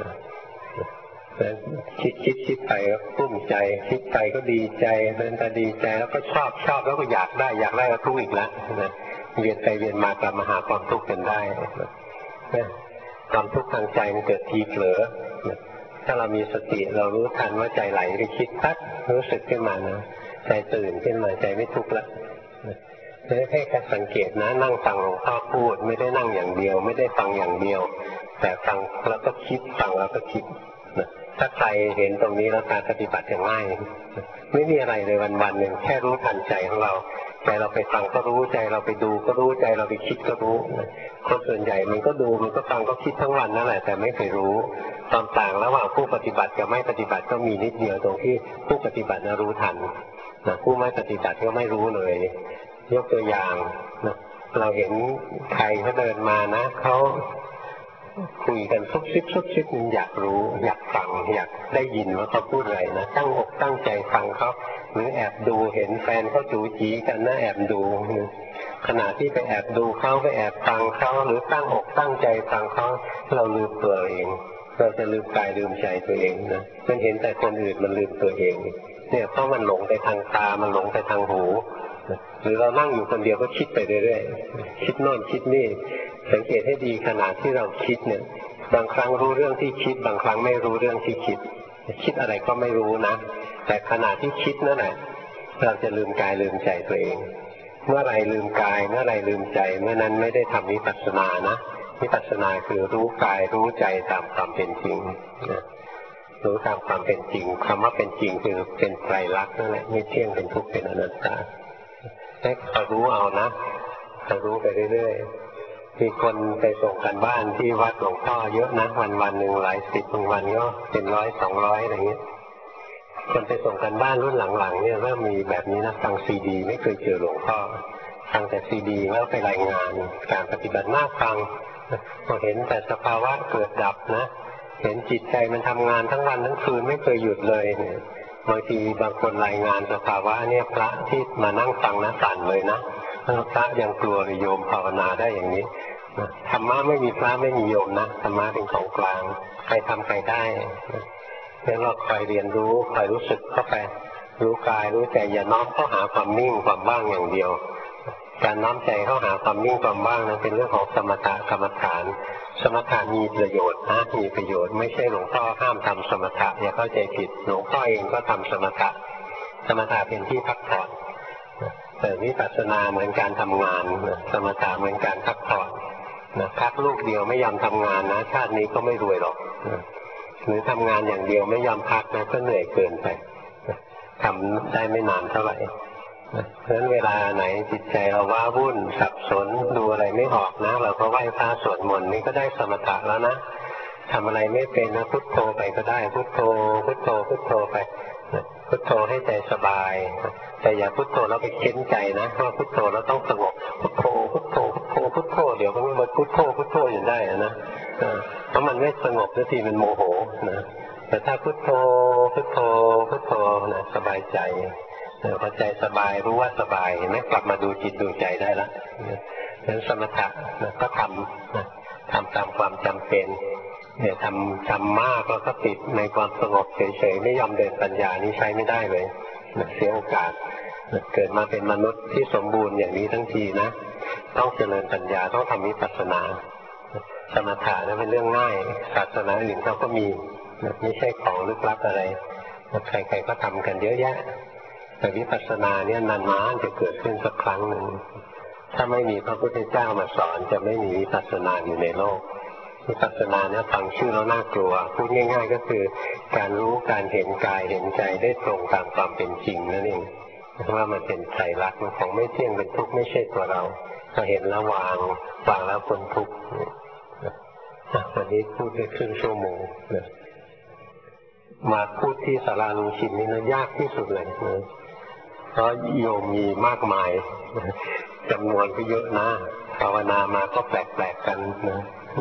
คิดไปก็กุ้มใจคิดไปก็ดีใจเดินแต่ดีใจแล้วก็ชอบแล้วก็อยากได้ก็ทุกข์อีกแล้วนะเวียนไปเวียนมากลับมาหาความทุกข์กันได้ความทุกข์ทางใจมันเกิดทีเผลอถ้าเรามีสติเรารู้ทันว่าใจไหลไปคิดปั๊บรู้สึกขึ้นมานะใจตื่นขึ้นมาใจไม่ทุกข์ละให้การสังเกตนะนั่งฟังหลวงพ่อพูดไม่ได้นั่งอย่างเดียวไม่ได้ฟังอย่างเดียวแต่ฟังแล้วก็คิดฟังแล้วก็คิดถ้าใครเห็นตรงนี้แล้วการปฏิบัติจะง่ายไม่มีอะไรเลยวันๆหนึ่งแค่รู้ทันใจของเราใจเราไปฟังก็รู้ใจเราไปดูก็รู้ใจเราไปคิดก็รู้คนส่วนใหญ่มันก็ดูมันก็ฟังก็คิดทั้งวันนั่นแหละแต่ไม่เคยรู้ความต่างระหว่างผู้ปฏิบัติกับไม่ปฏิบัติก็มีนิดเดียวตรงที่ผู้ปฏิบัติรู้ทันผู้ไม่ปฏิบัติก็ไม่รู้เลยยกตัวอย่างเราเห็นใครเขาเดินมานะเขาคุยกันซุบซิบอยากรู้อยากฟังอยากได้ยินว่าเขาพูดอะไรนะตั้งอกตั้งใจฟังเขาหรือแอบดูเห็นแฟนเขาจู๋จีกันนะแอบดูขณะที่ไปแอบดูเขาไปแอบฟังเขาหรือตั้งอกตั้งใจฟังเขาเราลืมตัวเองเราจะลืมกายลืมใจตัวเองนะมันเห็นแต่คนอื่นมันลืมตัวเองเนี่ยเพราะมันหลงไปทางตามันหลงไปทางหูหรือเรานั่งอยู่คนเดียวก็คิดไปเรื่อยๆคิดโน่นคิดนี่สังเกตให้ดีขณะที่เราคิดเนี่ยบางครั้งรู้เรื่องที่คิดบางครั้งไม่รู้เรื่องที่คิดอะไรก็ไม่รู้นะแต่ขณะที่คิดนั่นแหละเราจะลืมกายลืมใจตัวเองเมื่อไรลืมกายเมื่อไรลืมใจเมื่อนั้นไม่ได้ทำวิปัสสนานะวิปัสสนาคือรู้กายรู้ใจตามความเป็นจริงรู้ตามความเป็นจริงคำว่าเป็นจริงคือเป็นไตรลักษณ์นั่นแหละไม่เที่ยงเป็นทุกข์เป็นอนัตตาให้เรารู้เอานะเรารู้ไปเรื่อยๆมีคนไปส่งกันบ้านที่วัดหลวงพ่อเยอะนะวันหนึ่งหลายสิบบางวันก็เป็น100-200อะไรเงี้ยคนไปส่งกันบ้านรุ่นหลังๆเนี่ยเริ่มมีแบบนี้นะฟังซีดีไม่เคยเจอหลวงพ่อฟังแต่ซีดีแล้วไปรายงานการปฏิบัติหน้าฟังพอเห็นแต่สภาวะเกิดดับนะเห็นจิตใจมันทำงานทั้งวันทั้งคืนไม่เคยหยุดเลยเนี่ยบางทีบางคนรายงานสภาวะเนี่ยพระที่มานั่งฟังนะสั่นเลยนะพระยังกลัวเลยโยมภาวนาได้อย่างนี้ธรรมะไม่มีพระไม่มีโยมนะธรรมะเป็นของกลางใครทำใครได้งั้นเราคอยเรียนรู้คอยรู้สึกเข้าไปรู้กายรู้ใจอย่าน้อมเข้าหาความนิ่งความว่างอย่างเดียวการน้อมใจเข้าหาความนิ่งความว่างนั้นเป็นเรื่องของสมถะกรรมฐานสมถะมีประโยชน์นะมีประโยชน์ไม่ใช่หลวงพ่อห้ามทำสมถะอย่าเข้าใจผิดหลวงพ่อเองก็ทำสมถะเป็นที่พักผ่อนแต่วิปัสสนาเหมือนการทำงานสมถะเหมือนการพักผ่อนพักลูกเดียวไม่ยอมทำงานนะชาตินี้ก็ไม่รวยหรอกหรือทำงานอย่างเดียวไม่ยอมพักนะก็เหนื่อยเกินไปทำได้ไม่นานเท่าไหร่เพราะฉะนั้นเวลาไหนจิตใจเราว้าวุ่นสับสนดูอะไรไม่ออกนะเราก็ไหว้พระสวดมนต์นี่ก็ได้สมถะแล้วนะทำอะไรไม่เป็นนะพุทโธไปก็ได้พุทโธพุทโธพุทโธไปพุทโธให้ใจสบายแต่อย่าพุทโธแล้วไปเค้นใจนะเพราะพุทโธแล้วต้องสงบพุทโธพุทโธพุทโธพุทโธเดี๋ยวมันมาพุทโธพุทโธอยู่ได้นะเพราะมันไม่สงบสักทีมันโมโหนะแต่ถ้าพุทโธพุทโธพุทโธนะสบายใจพอใจสบายรู้ว่าสบายไม่กลับมาดูจิตดูใจได้ละฉะนั้นสมถะก็ทำตามความจำเป็นเนี่ยทำมากแล้วก็ติดในความสงบเฉยๆไม่ยอมเดินปัญญานี่ใช้ไม่ได้เลยเสียโอกาสเกิดมาเป็นมนุษย์ที่สมบูรณ์อย่างนี้ทั้งทีนะต้องเจริญปัญญาต้องทำวิปัสสนาสมถะนั้นเป็นเรื่องง่ายศาสนาอื่นเขาก็มีไม่ใช่ของลึกลับอะไรใครๆก็ทำกันเยอะแยะแต่วิปัสสนาเนี่ยนานๆจะเกิดขึ้นสักครั้งหนึ่งถ้าไม่มีพระพุทธเจ้ามาสอนจะไม่มีวิปัสสนาอยู่ในโลกวิปัสสนาเนี่ยฟังชื่อแล้วน่ากลัวพูดง่ายๆก็คือการรู้การเห็นกายเห็นใจได้ตรงตามความเป็นจริงนั่นเองว่ามันเป็นไตรลักษณ์ของไม่เที่ยงเป็นทุกข์ไม่ใช่ตัวเราพอเห็นแล้ววางแล้วพ้นทุกข์วันนี้พูดได้ครึ่งชั่วโมงมาพูดที่ศาลาลุงชินนี่นะยากที่สุดเลยเพราะโยมมีมากมายจำนวนก็เยอะนะภาวนามาก็แปลกๆกันนะ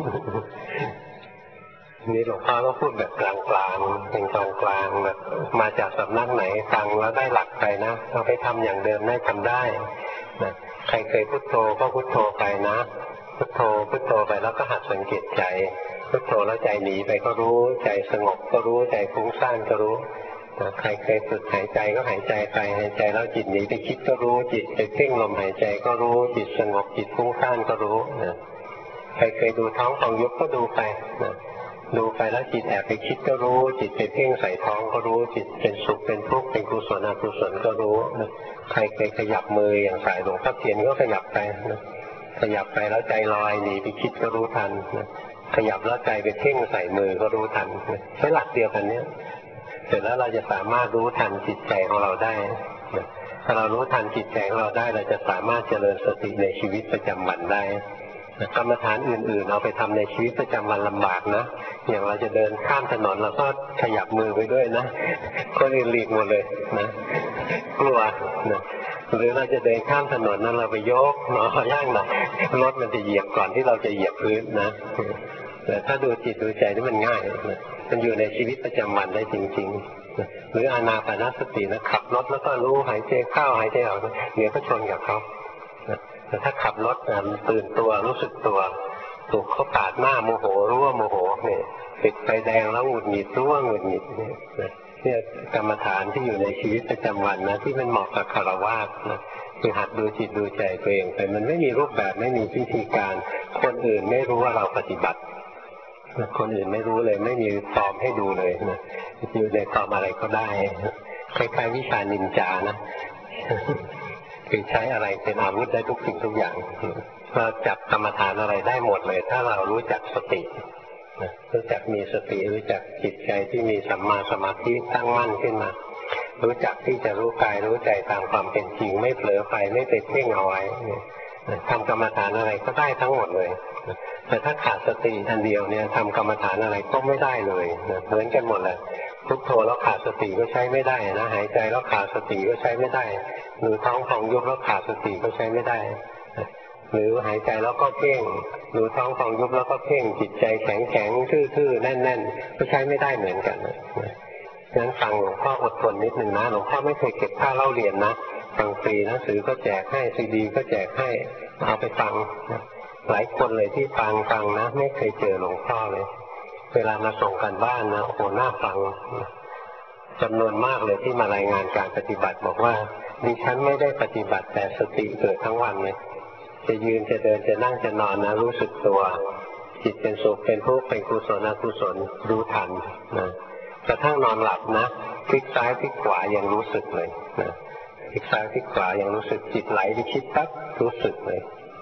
นี่หลวงพ่อก็พูดแบบกลางๆเป็นกลางๆแบบมาจากสำนักไหนฟังแล้วได้หลักไปนะเราไปทำอย่างเดิมได้ทำได้นะใครเคยพุทโธก็พุทโธไปนะพุทโธพุทโธไปแล้วก็หัดสังเกตใจพุทโธแล้วใจหนีไปก็รู้ใจสงบก็รู้ใจฟุ้งซ่านก็รู้ใครเคยฝึกหายใจก็หายใจไปหายใจแล้วจิตหนีไปคิดก็รู้จิตไปเพ่งลมหายใจก็รู้จิตสงบจิตฟุ้งซ่านก็รู้นะใครเคยดูท้องของยุบก็ดูไปนะดูไปแล้วจิตแอบไปคิดก็รู้จิตไปเพ่งใส่ท้องก็รู้จิตเป็นสุขเป็นทุกข์เป็นกุศลอกุศลก็รู้นะใครเคยขยับมืออย่างสายหลวงพ่อเทียนก็ขยับไปนะขยับไปแล้วใจลอยหนีไปคิดก็รู้ทันนะขยับแล้วใจไปเพ่งใส่มือก็รู้ทันนะใช้หลักเดียวกันเนี้ยเสร็จแล้วเราจะสามารถรู้ทันจิตใจของเราได้นะถ้าเรารู้ทันจิตใจของเราได้เราจะสามารถเจริญสติในชีวิตประจำวันได้กรรมฐานอื่นๆเอาไปทำในชีวิตประจำวันลำบากนะอย่างเราจะเดินข้ามถนนเราก็ขยับมือไปด้วยนะคนอื่นหลีกหมดเลยนะกลัวนะหรือเราจะเดินข้ามถนนนั้นเราไปยกหนอย่างหน่อยรถมันจะเหยียบก่อนที่เราจะเหยียบพื้นนะแต่ถ้าดูจิตดูใจนี่มันง่ายนะมันอยู่ในชีวิตประจำวันได้จริงๆนะหรืออานาปานสตินะขับรถแล้วก็รู้หายใจเข้าหายใจออกเดี๋ยวก็ชนกับเขาแต่ถ้าขับรถตื่นตัวรู้สึกตัวถูกเขาปาดหน้าโมโหรู้ว่าโมโหเนี่ยติดไฟแดงแล้วหงุดหงิดรู้ว่าหงุดหงิดเนี่ยกรรมฐานที่อยู่ในชีวิตประจำวันนะที่มันเหมาะกับคฤหัสถ์นะคือหัดดูจิตดูใจตัวเองแต่มันไม่มีรูปแบบไม่มีวิธีการคนอื่นไม่รู้ว่าเราปฏิบัติคนอื่นไม่รู้เลยไม่มีฟอร์มให้ดูเลยนะอยู่ในฟอร์มอะไรก็ได้คล้ายๆวิชานินจานะคือใช้อะไรเป็นอาวุธได้ทุกสิ่งทุกอย่างเราจับกรรมฐานอะไรได้หมดเลยถ้าเรารู้จักสติรู้จักมีสติรู้จักจิตใจที่มีสัมมาสมาธิตั้งมั่นขึ้นมารู้จักที่จะรู้กายรู้ใจตามความเป็นจริงไม่เผลอไปไม่ไปเพ่งเอาไว้ทำกรรมฐานอะไรก็ได้ทั้งหมดเลยแต่ถ้าขาดสติอันเดียวเนี่ยทำกรรมฐานอะไรก็ไม่ได้เลยเหมือนกันหมดเลยพุทโธแล้วขาดสติก็ใช้ไม่ได้นะหายใจแล้วขาดสติก็ใช้ไม่ได้หรือท้องพองยุบแล้วขาดสติก็ใช้ไม่ได้หรือหายใจแล้วก็เพ่งหรือท้องพองยุบแล้วก็เพ่งจิตใจแข็งแข็งทื่อๆแน่นๆก็ใช้ไม่ได้เหมือนกันฉะนั้นฟังหลวงพ่ออดทนนิดนึงนะหลวงพ่อไม่เคยเก็บค่าเล่าเรียนนะฟังฟรีหนังสือก็แจกให้ซีดีก็แจกให้เอาไปฟังหลายคนเลยที่ฟังนะไม่เคยเจอหลวงพ่อเลยเวลามาส่งกันบ้านนะโอ้โหน่าฟังจำนวนมากเลยที่มารายงานการปฏิบัติบอกว่าดิฉันไม่ได้ปฏิบัติแต่สติเกิดทั้งวันเลยจะยืนจะเดินจะนั่งจะนอนนะรู้สึกตัวจิตเป็นสุขเป็นทุกข์เป็นกุศลอกุศลรู้ทันนะกระทั่งนอนหลับนะพลิกซ้ายพลิกขวายังรู้สึกเลยนะพลิกซ้ายพลิกขวายังรู้สึกจิตไหลไปคิดปั๊บรู้สึกเลย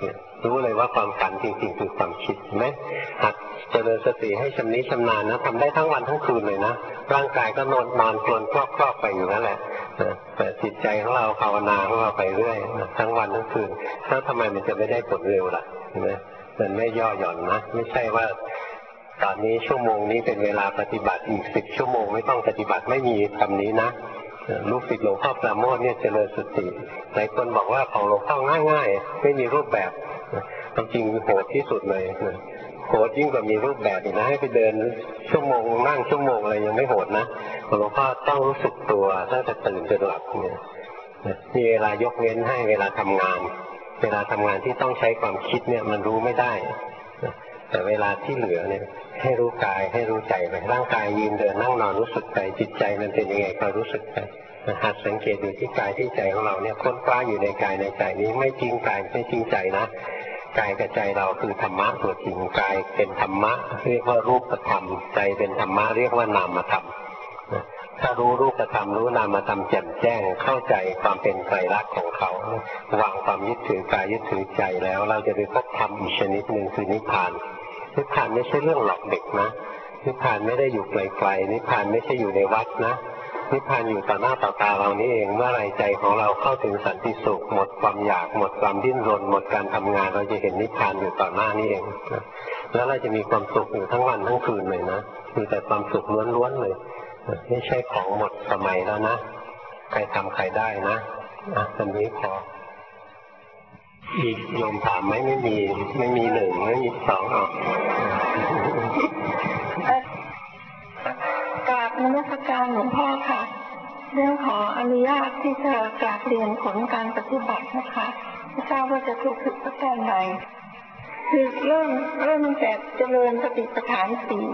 รู้เลยว่าความฝันจริงๆคือความคิดเห็นไหมหัดเจริญสติให้ชำนิชำนาญนะทำได้ทั้งวันทั้งคืนเลยนะร่างกายก็นอนกลนคลอกไปอยู่นั่นแหละแต่จิตใจของเราภาวนาของเราไปเรื่อยทั้งวันทั้งคืนแล้วทำไมมันจะไม่ได้ผลเร็วล่ะเห็นไหมมันไม่ย่อหย่อนนะไม่ใช่ว่าตอนนี้ชั่วโมงนี้เป็นเวลาปฏิบัติอีก10 ชั่วโมงไม่ต้องปฏิบัติไม่มีคำนี้นะลูกศิษย์หลวงพ่อปราโมทย์เนี่ยเจริญสติหลายคนบอกว่าของหลวงพ่อง่ายๆไม่มีรูปแบบความจริงโหดที่สุดเลยโหดยิ่งกว่ามีรูปแบบอีกนะให้ไปเดินชั่วโมงนั่งชั่วโมงอะไรยังไม่โหดนะหลวงพ่อต้องรู้สึกตัวตั้งแต่ตื่นจนหลับเนี่ยมีเวลายกเว้นให้เวลาทำงานที่ต้องใช้ความคิดเนี่ยมันรู้ไม่ได้แต่เวลาที่เหลือเนี่ยให้รู้กายให้รู้ใจไปร่างกายยืนเดินนั่งนอนรู้สึกไปจิตใจมันเป็นยังไงก็รู้สึกไปหัดสังเกตดูที่กายที่ใจของเราเนี่ยค้นคว้าอยู่ในกายในใจนี้ไม่ทิ้งกายไม่ทิ้งใจนะกายกับใจเราคือธรรมะตัวจริงกายเป็นธรรมะเรียกว่ารูปธรรมใจเป็นธรรมะเรียกว่านามธรรมถ้ารู้รูปธรรมรู้นามธรรมแจ่มแจ้งเข้าใจความเป็นไตรลักษณ์ของเขาวางความยึดถือกายยึดถือใจแล้วเราจะไปพบธรรมอีกชนิดหนึ่งคือนิพพานนิพพานไม่ใช่เรื่องหลอกเด็กนะนิพพานไม่ได้อยู่ไกลๆนิพพานไม่ใช่อยู่ในวัดนะนิพพานอยู่ต่อหน้าต่อตาเรานี่เองเมื่อไรใจของเราเข้าถึงสันติสุขหมดความอยากหมดความดิ้นรนหมดการทำงานเราจะเห็นนิพพานอยู่ต่อหน้านี่เองแล้วเราจะมีความสุขอยู่ทั้งวันทั้งคืนเลยนะมีแต่ความสุขล้วนๆเลยไม่ใช่ของหมดสมัยแล้วนะใครทำใครได้นะอันนี้พออีกโยมถามไหมไม่มี1ไม่มี2 กราบนมัสการหลวงพ่อค่ะเรื่องขออนุญาตที่จะกราบเรียนผลการปฏิบัตินะคะไม่ทราบว่าจะถูกผิดประการใดคือเริ่มตั้งแต่เจริญสติปัฏฐาน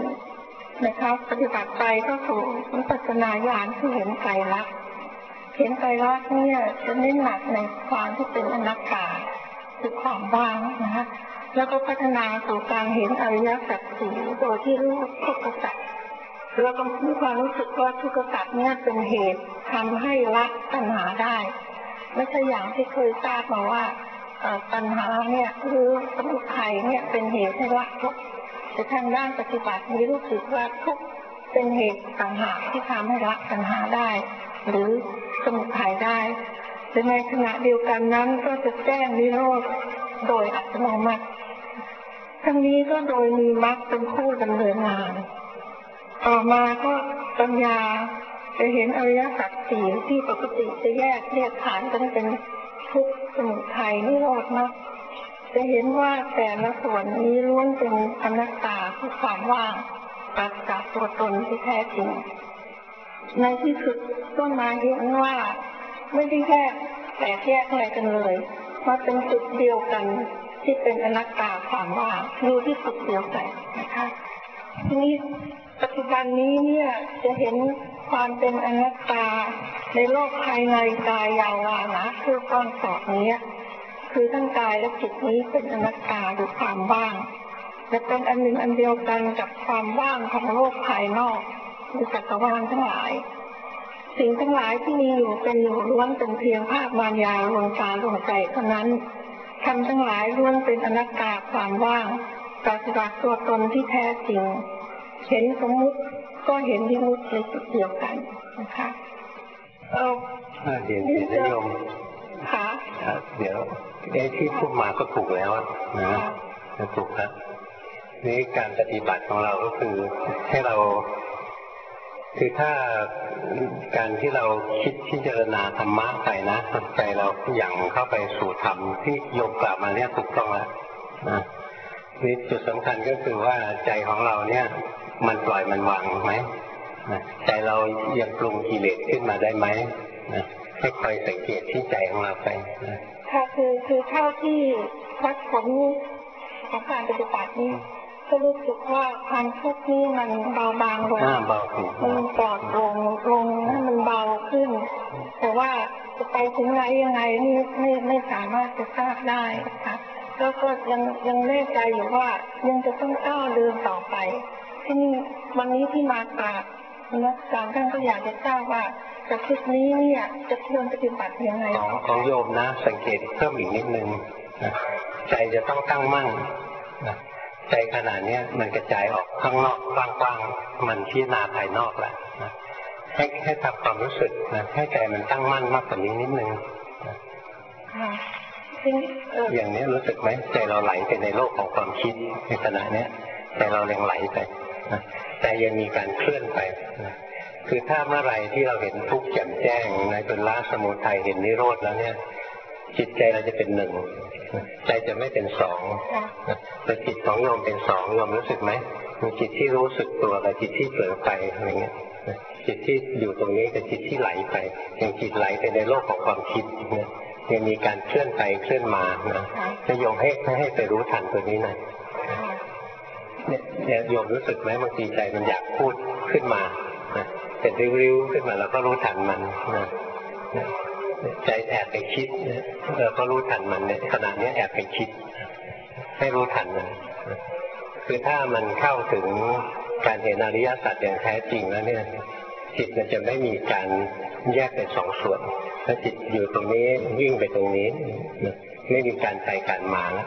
4นะคะปฏิบัติไปก็สู่วิปัสสนาญาณคือเห็นไตรลักษณ์เนี่ยจะเน้นหนักในความที่เป็นอนัตตาคือความว่างนะคะแล้วก็พัฒนาสู่การเห็นอริยสัจสี่โดยที่รู้ทุกขสัจแล้วก็มีความรู้สึกว่าทุกขสัจเนี่ยเป็นเหตุทำให้ละตัณหาได้ไม่ใช่อย่างที่เคยทราบมาว่าตัณหาเนี่ยคือสมุทัยเนี่ยเป็นเหตุให้ละทุกข์แต่ทางด้านปฏิบัตินี้รู้สึกว่าทุกข์เป็นเหตุต่างหากที่ทำให้ละตัณหาได้หรือสมุทัยได้แต่ในขณะเดียวกันนั้นก็จะแจ้งนิโรธโดยอัตโนมัติทั้งนี้ก็โดยมีมรรคเป็นผู้ดำเนินงานต่อมาก็ปัญญาจะเห็นอริยสัจสี่ที่ปกติจะแยกฐานกันเป็นทุกข์สมุทัยนิโรธมรรคจะเห็นว่าแต่ละส่วนนี้ล้วนเป็นอนัตตาคือความว่างปราศจากตัวตนที่แท้จริงในที่สุดก็มาเห็นว่าไม่ได้แยกอะไรกันเลยมาเป็นจุดเดียวกันที่เป็นอนัตตาความว่างอยู่ที่จุดเดียวกันนะคะทีนี้ปัจจุบันนี้เนี่ยจะเห็นความเป็นอนัตตาในโลกภายในกายอย่างวานะคือความสอบนี้คือทั้งกายและจิตนี้เป็นอนัตตาหรือความว่างและเป็นอันหนึ่งอันเดียวกันกับความว่างของโลกภายนอกหรือจักรวาลทั้งหลายสิ่งทั้งหลายที่มีอยู่เป็นอยู่ล้วนเป็นเพียงภาพมายาลวงตาลวงใจเท่านั้นธรรมทั้งหลายล้วนเป็นอนัตตาความว่างปราศจากตัวตนที่แท้จริงเห็นสมมุติก็เห็นวิมุตติในจุดเดียวกันนะคะเดี๋ยวนิยมค่ะเดี๋ยวที่พูดมาก็ถูกแล้วนะถูกครับนี่การปฏิบัติของเราก็คือให้เราคือถ้าการที่เราคิดพิจารณาธรรมะไปนะใจเราหยั่งเข้าไปสู่ธรรมที่โยมกล่าวมาเนี่ยถูกต้องแล้วนะนี่จุดสำคัญก็คือว่าใจของเราเนี่ยมันปล่อยมันวางไหมใจเรายังปรุงกิเลสขึ้นมาได้ไหมให้คอยสังเกตที่ใจของเราไปค่ะคือเท่าที่วัดผลของการปฏิบัตินี้ก็รู้สึกว่าความทุกข์นี้มันเบาบางลงมันปลอดลงมันเบาขึ้นแต่ว่าจะไปถึงไหนยังไงนี่ไม่สามารถจะทราบได้ค่ะแล้วก็ยังแน่ใจอยู่ว่ายังจะต้องก้าวเดินต่อไปที่นี่วันนี้ที่มากราบนักการท่านก็อยากจะทราบว่าจากคลิปนี้เนี่ยจะควรปฏิบัติยังไงของโยมนะสังเกตเพิ่มอีกนิดนึงใจจะต้องตั้งมั่นใจขนาดนี้มันกระจายออกข้างนอกกว้างๆมันพิจารณาภายนอกแหละให้ทำความรู้สึกนะให้ใจมันตั้งมั่นมากกว่านี้นิดนึงอย่างนี้รู้สึกไหมใจเราไหลไปในโลกของความคิดในขณะนี้ใจเรายังไหลไปใจยังมีการเคลื่อนไปคือถ้าเมื่อไรที่เราเห็นทุกข์แจ่มแจ้งในจนละสมุทัยเห็นนิโรธแล้วเนี่ยจิตใจเราจะเป็นหนึ่งใจจะไม่เป็นสองแต่จิตของโยมเป็นสองโยมรู้สึกไหมมีจิตที่รู้สึกตัวกับจิตที่เผลอไปอะไรเงี้ยจิตที่อยู่ตรงนี้กับจิตที่ไหลไปอย่างจิตไหลไปในโลกของความคิดเนี่ยยังมีการเคลื่อนไปเคลื่อนมานะจะโยมให้ไปรู้ทันตัวนี้หน่อยเนี่ยโยมรู้สึกไหมบางทีใจมันอยากพูดขึ้นมาเป็นริ้วๆขึ้นมาแล้วก็รู้ทันมันนะใจแอบไปคิดเราก็รู้ทันมันเนี่ยขณะนี้แอบไปคิดให้รู้ทันมันคือถ้ามันเข้าถึงการเห็นอริยสัจอย่างแท้จริงแล้วเนี่ยจิตมันจะไม่มีการแยกเป็นสองส่วนถ้าจิตอยู่ตรงนี้วิ่งไปตรงนี้ไม่มีการไปการมาแล้ว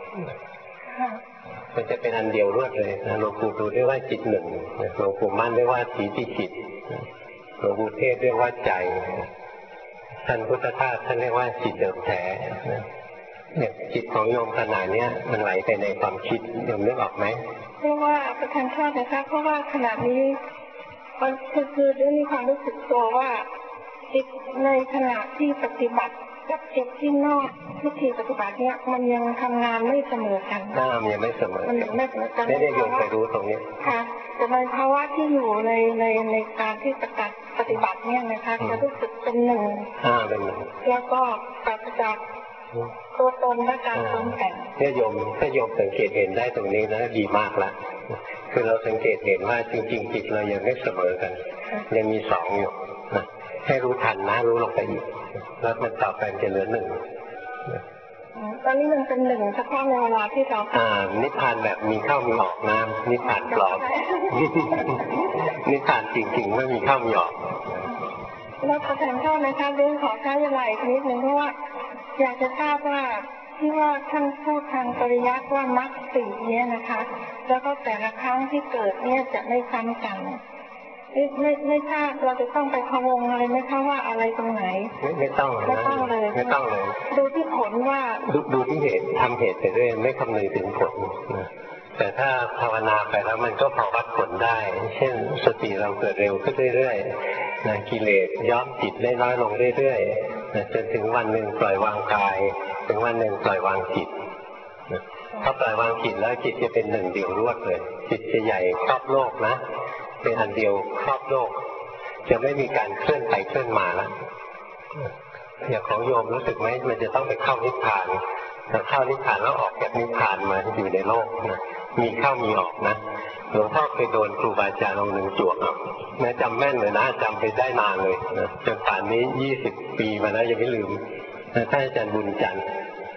มันจะเป็นอันเดียวรวดเลยนะหลวงปู่ดูเรียกว่าจิตหนึ่งหลวงปู่มั่นเรียกว่าสีที่จิตหลวงปู่เทศเรียกว่าใจท่านพุทธทาสท่านเรียกว่าจิตเดิมแท้เนี่ยจิตของโยมขณะนี้มันไหลไปในความคิดโยมนึกออกไหมเรียกว่าประทานโทษนะคะเพราะว่าขณะนี้มันคือได้มีความรู้สึกตัวว่าจิตในขณะที่ปฏิบัติกับจิตที่นอกวิธีปฏิบัติเนี่ยมันยังทำงานไม่เสมอกันมันยังไม่เสมอกันไม่ได้โยมไปรู้ตรงนี้ค่ะแต่ในภาวะที่อยู่ในการที่ปฏิบัติเนี่ยนะคะจะรู้สึกเป็นหนึ่งเป็นหนึ่งแล้วก็ปราศจากตัวตนและการปรุงแต่งถ้าโยมสังเกตเห็นได้ตรงนี้นะดีมากละคือเราสังเกตเห็นว่าจริงๆจิตเรายังไม่เสมอกันยังมีสองอยู่นะให้รู้ทันนะรู้ลงไปอีกแล้วมันต่อไปจะเหลือหนึ่งตอนนี้มันเป็นหนึ่งเฉพาะในเวลาที่เรานิพพานแบบมีเข้ามีออกนะนิพพานปลอมนิพพานจริงๆไม่มีเข้ามีออกแล้วขอถามท่านนะคะเรื่องขอใช้เวลาอีกนิดนึงเพราะว่าอยากจะทราบว่าที่ว่าท่านพูดทางปริยัติว่ามรรคสี่เนี่ยนะคะแล้วก็แต่ละครั้งที่เกิดเนี่ยจะไม่ซ้ำกันไม่ทราบเราจะต้องไปพะวงอะไรไหมคะว่าอะไรตรงไหนไม่ต้องเลยดูที่ผลว่าดูที่เหตุทำเหตุไปเรื่อยไม่คำนึงถึงผลนะแต่ถ้าภาวนาไปแล้วมันก็พอวัดผลได้เช่นสติเราเกิดเร็วขึ้นเรื่อยๆนะกิเลสย้อมจิตได้น้อยลงเรื่อยๆนะจนถึงวันหนึ่งปล่อยวางกายถึงวันหนึ่งปล่อยวางจิตถ้าปล่อยวางจิตแล้วจิตจะเป็นหนึ่งเดียวรวดเลยจิตจะใหญ่ครอบโลกนะเป็นอันเดียวครอบโลกจะไม่มีการเคลื่อนไปเคลื่อนมาแล้วอย่างของโยมรู้สึกไหมมันจะต้องไปเข้านิพพานแล้วเข้านิพพานแล้วออกจากนิพพานมาอยู่ในโลกนะมีเข้ามีออกนะหลวงพ่อเคยโดนครูบาอาจารย์องค์หนึ่งจวกแม้จำแม่นเลยนะจำไปได้นานเลยนะจนป่านนี้20 ปีมาแล้วยังไม่ลืมท่านอาจารย์บุญจันทร์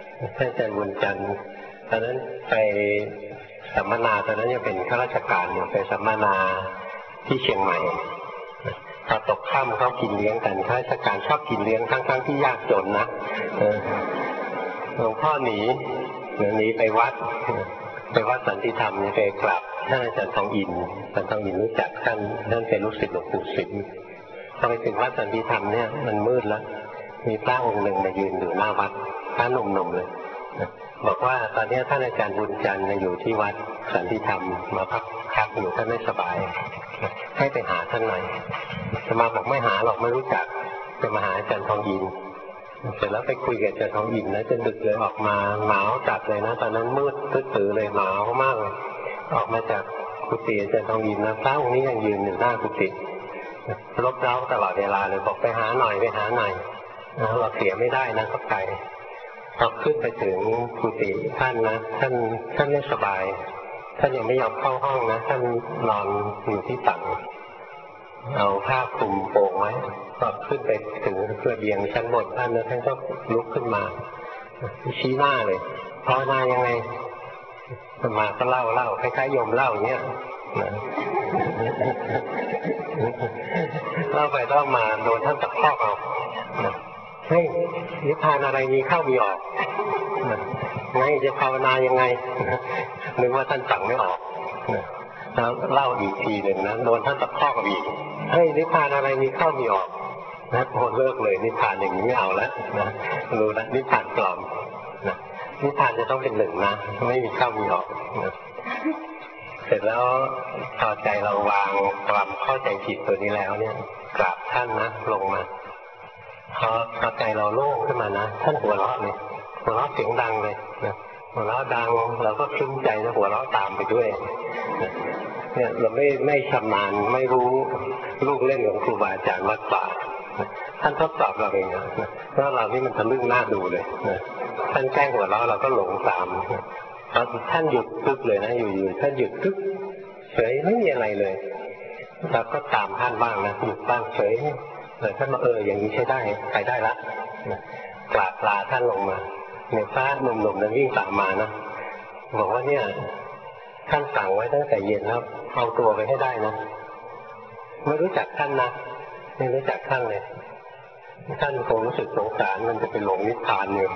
ตอนนั้นไปสัมมนาตอนนั้นยังเป็นข้าราชการอยู่ไปสัมมนาที่เชียงใหม่พอตกค่ำเขากินเลี้ยงกันข้าราชการชอบกินเลี้ยงทั้งที่ยากจนนะหลวงพ่อหนีไปวัดสันติธรรมไปกราบท่านอาจารย์ทองอินรู้จักท่านเป็นลูกศิษย์หลวงปู่สิมพอไปถึงวัดสันติธรรมเนี่ยมันมืดแล้วมีพระองค์หนึ่งมายืนอยู่หน้าวัดพระหนุ่มๆเลยบอกว่าตอนนี้ท่านอาจารย์บุญจันทร์อยู่ที่วัดสันติธรรมมาพักอยู่ท่านไม่สบายให้ไปหาท่านหน่อยจะมาบอกไม่หาหรอกไม่รู้จักจะมาหาอาจารย์ทองอินเสร็จแล้วไปคุยกับอาจารย์ทองอินนะจนดึกเลยออกมาหนาวจัดเลยนะตอนนั้นมืดตื้อเลยหนาวมากเลยออกมาจากกุฏิอาจารย์ทองอินนะพระองค์นี้ยังยืนอยู่หน้ากุฏิรบเร้าตลอดเวลาเลยบอกไปหาหน่อยเราเสียไม่ได้นะก็ไปพอขึ้นไปถึงกุฏิท่านนะท่านไม่สบายท่านยังไม่ยอมเข้าห้องนะท่านนอนอยู่ที่ตักเอาผ้าคลุมโปงไว้ก็ขึ้นไปถึงระเบียงชั้นบนท่านแล้วท่านก็ลุกขึ้นมาชี้หน้าเลยภาวนายังไงมาก็เล่าคล้ายๆโยมเล่าอย่างเงี้ยเล่าไปเล่ามาโดนท่านตะคอกเอาให้นิพพานอะไรมีเข้ามีออกไงจะภาวนายังไงนึกว่าท่านสั่งไม่ออกแล้วเล่าอีกทีหนึ่งนะโดนท่านตะคอกกับอีกให้นิพพานอะไรมีเข้ามีออกนะโอ้เลิกเลยนิพพานอย่างนี้ไม่เอาแล้วนะรู้แล้วนิพพานปลอมนะนิพพานจะต้องเป็นหนึ่งนะไม่มีเข้ามีออกนะเสร็จแล้วพอใจเราวางความเข้าใจผิดตัวนี้แล้วเนี่ยกราบท่านนะลงมาพอใจเราโล่งขึ้นมานะท่านหัวเราะเลยหัวเราะเสียงดังเลยนะหัวเราะดังเราก็คลุ้มใจแล้วหัวเราะตามไปด้วยเนี่ยเราไม่ชำนาญไม่รู้ลูกเล่นของครูบาอาจารย์วัดป่าท่านทดสอบเราเองนะเพราะเรานี่มันทะลึ่งหน้าดูเลยนะท่านแกล้งหัวเราะเราก็หลงตามท่านหยุดปึ๊บเลยนะอยู่ๆท่านหยุดปึ๊บเฉยไม่มีอะไรเลยเราก็ตามท่านบ้างนะหยุดบ้างเฉยเลยท่านมาอย่างนี้ใช้ได้ไปได้ละกราบลาท่านลงมาเนี่ยพระหนุ่มๆนั้นวิ่งตามมานะบอกว่าเนี่ยท่านสั่งไว้ตั้งแต่เย็นแล้วเอาตัวไปให้ได้นะไม่รู้จักท่านนะไม่รู้จักท่านเลยท่านคงรู้สึกสงสารมันจะไปหลงนิพพานอยู่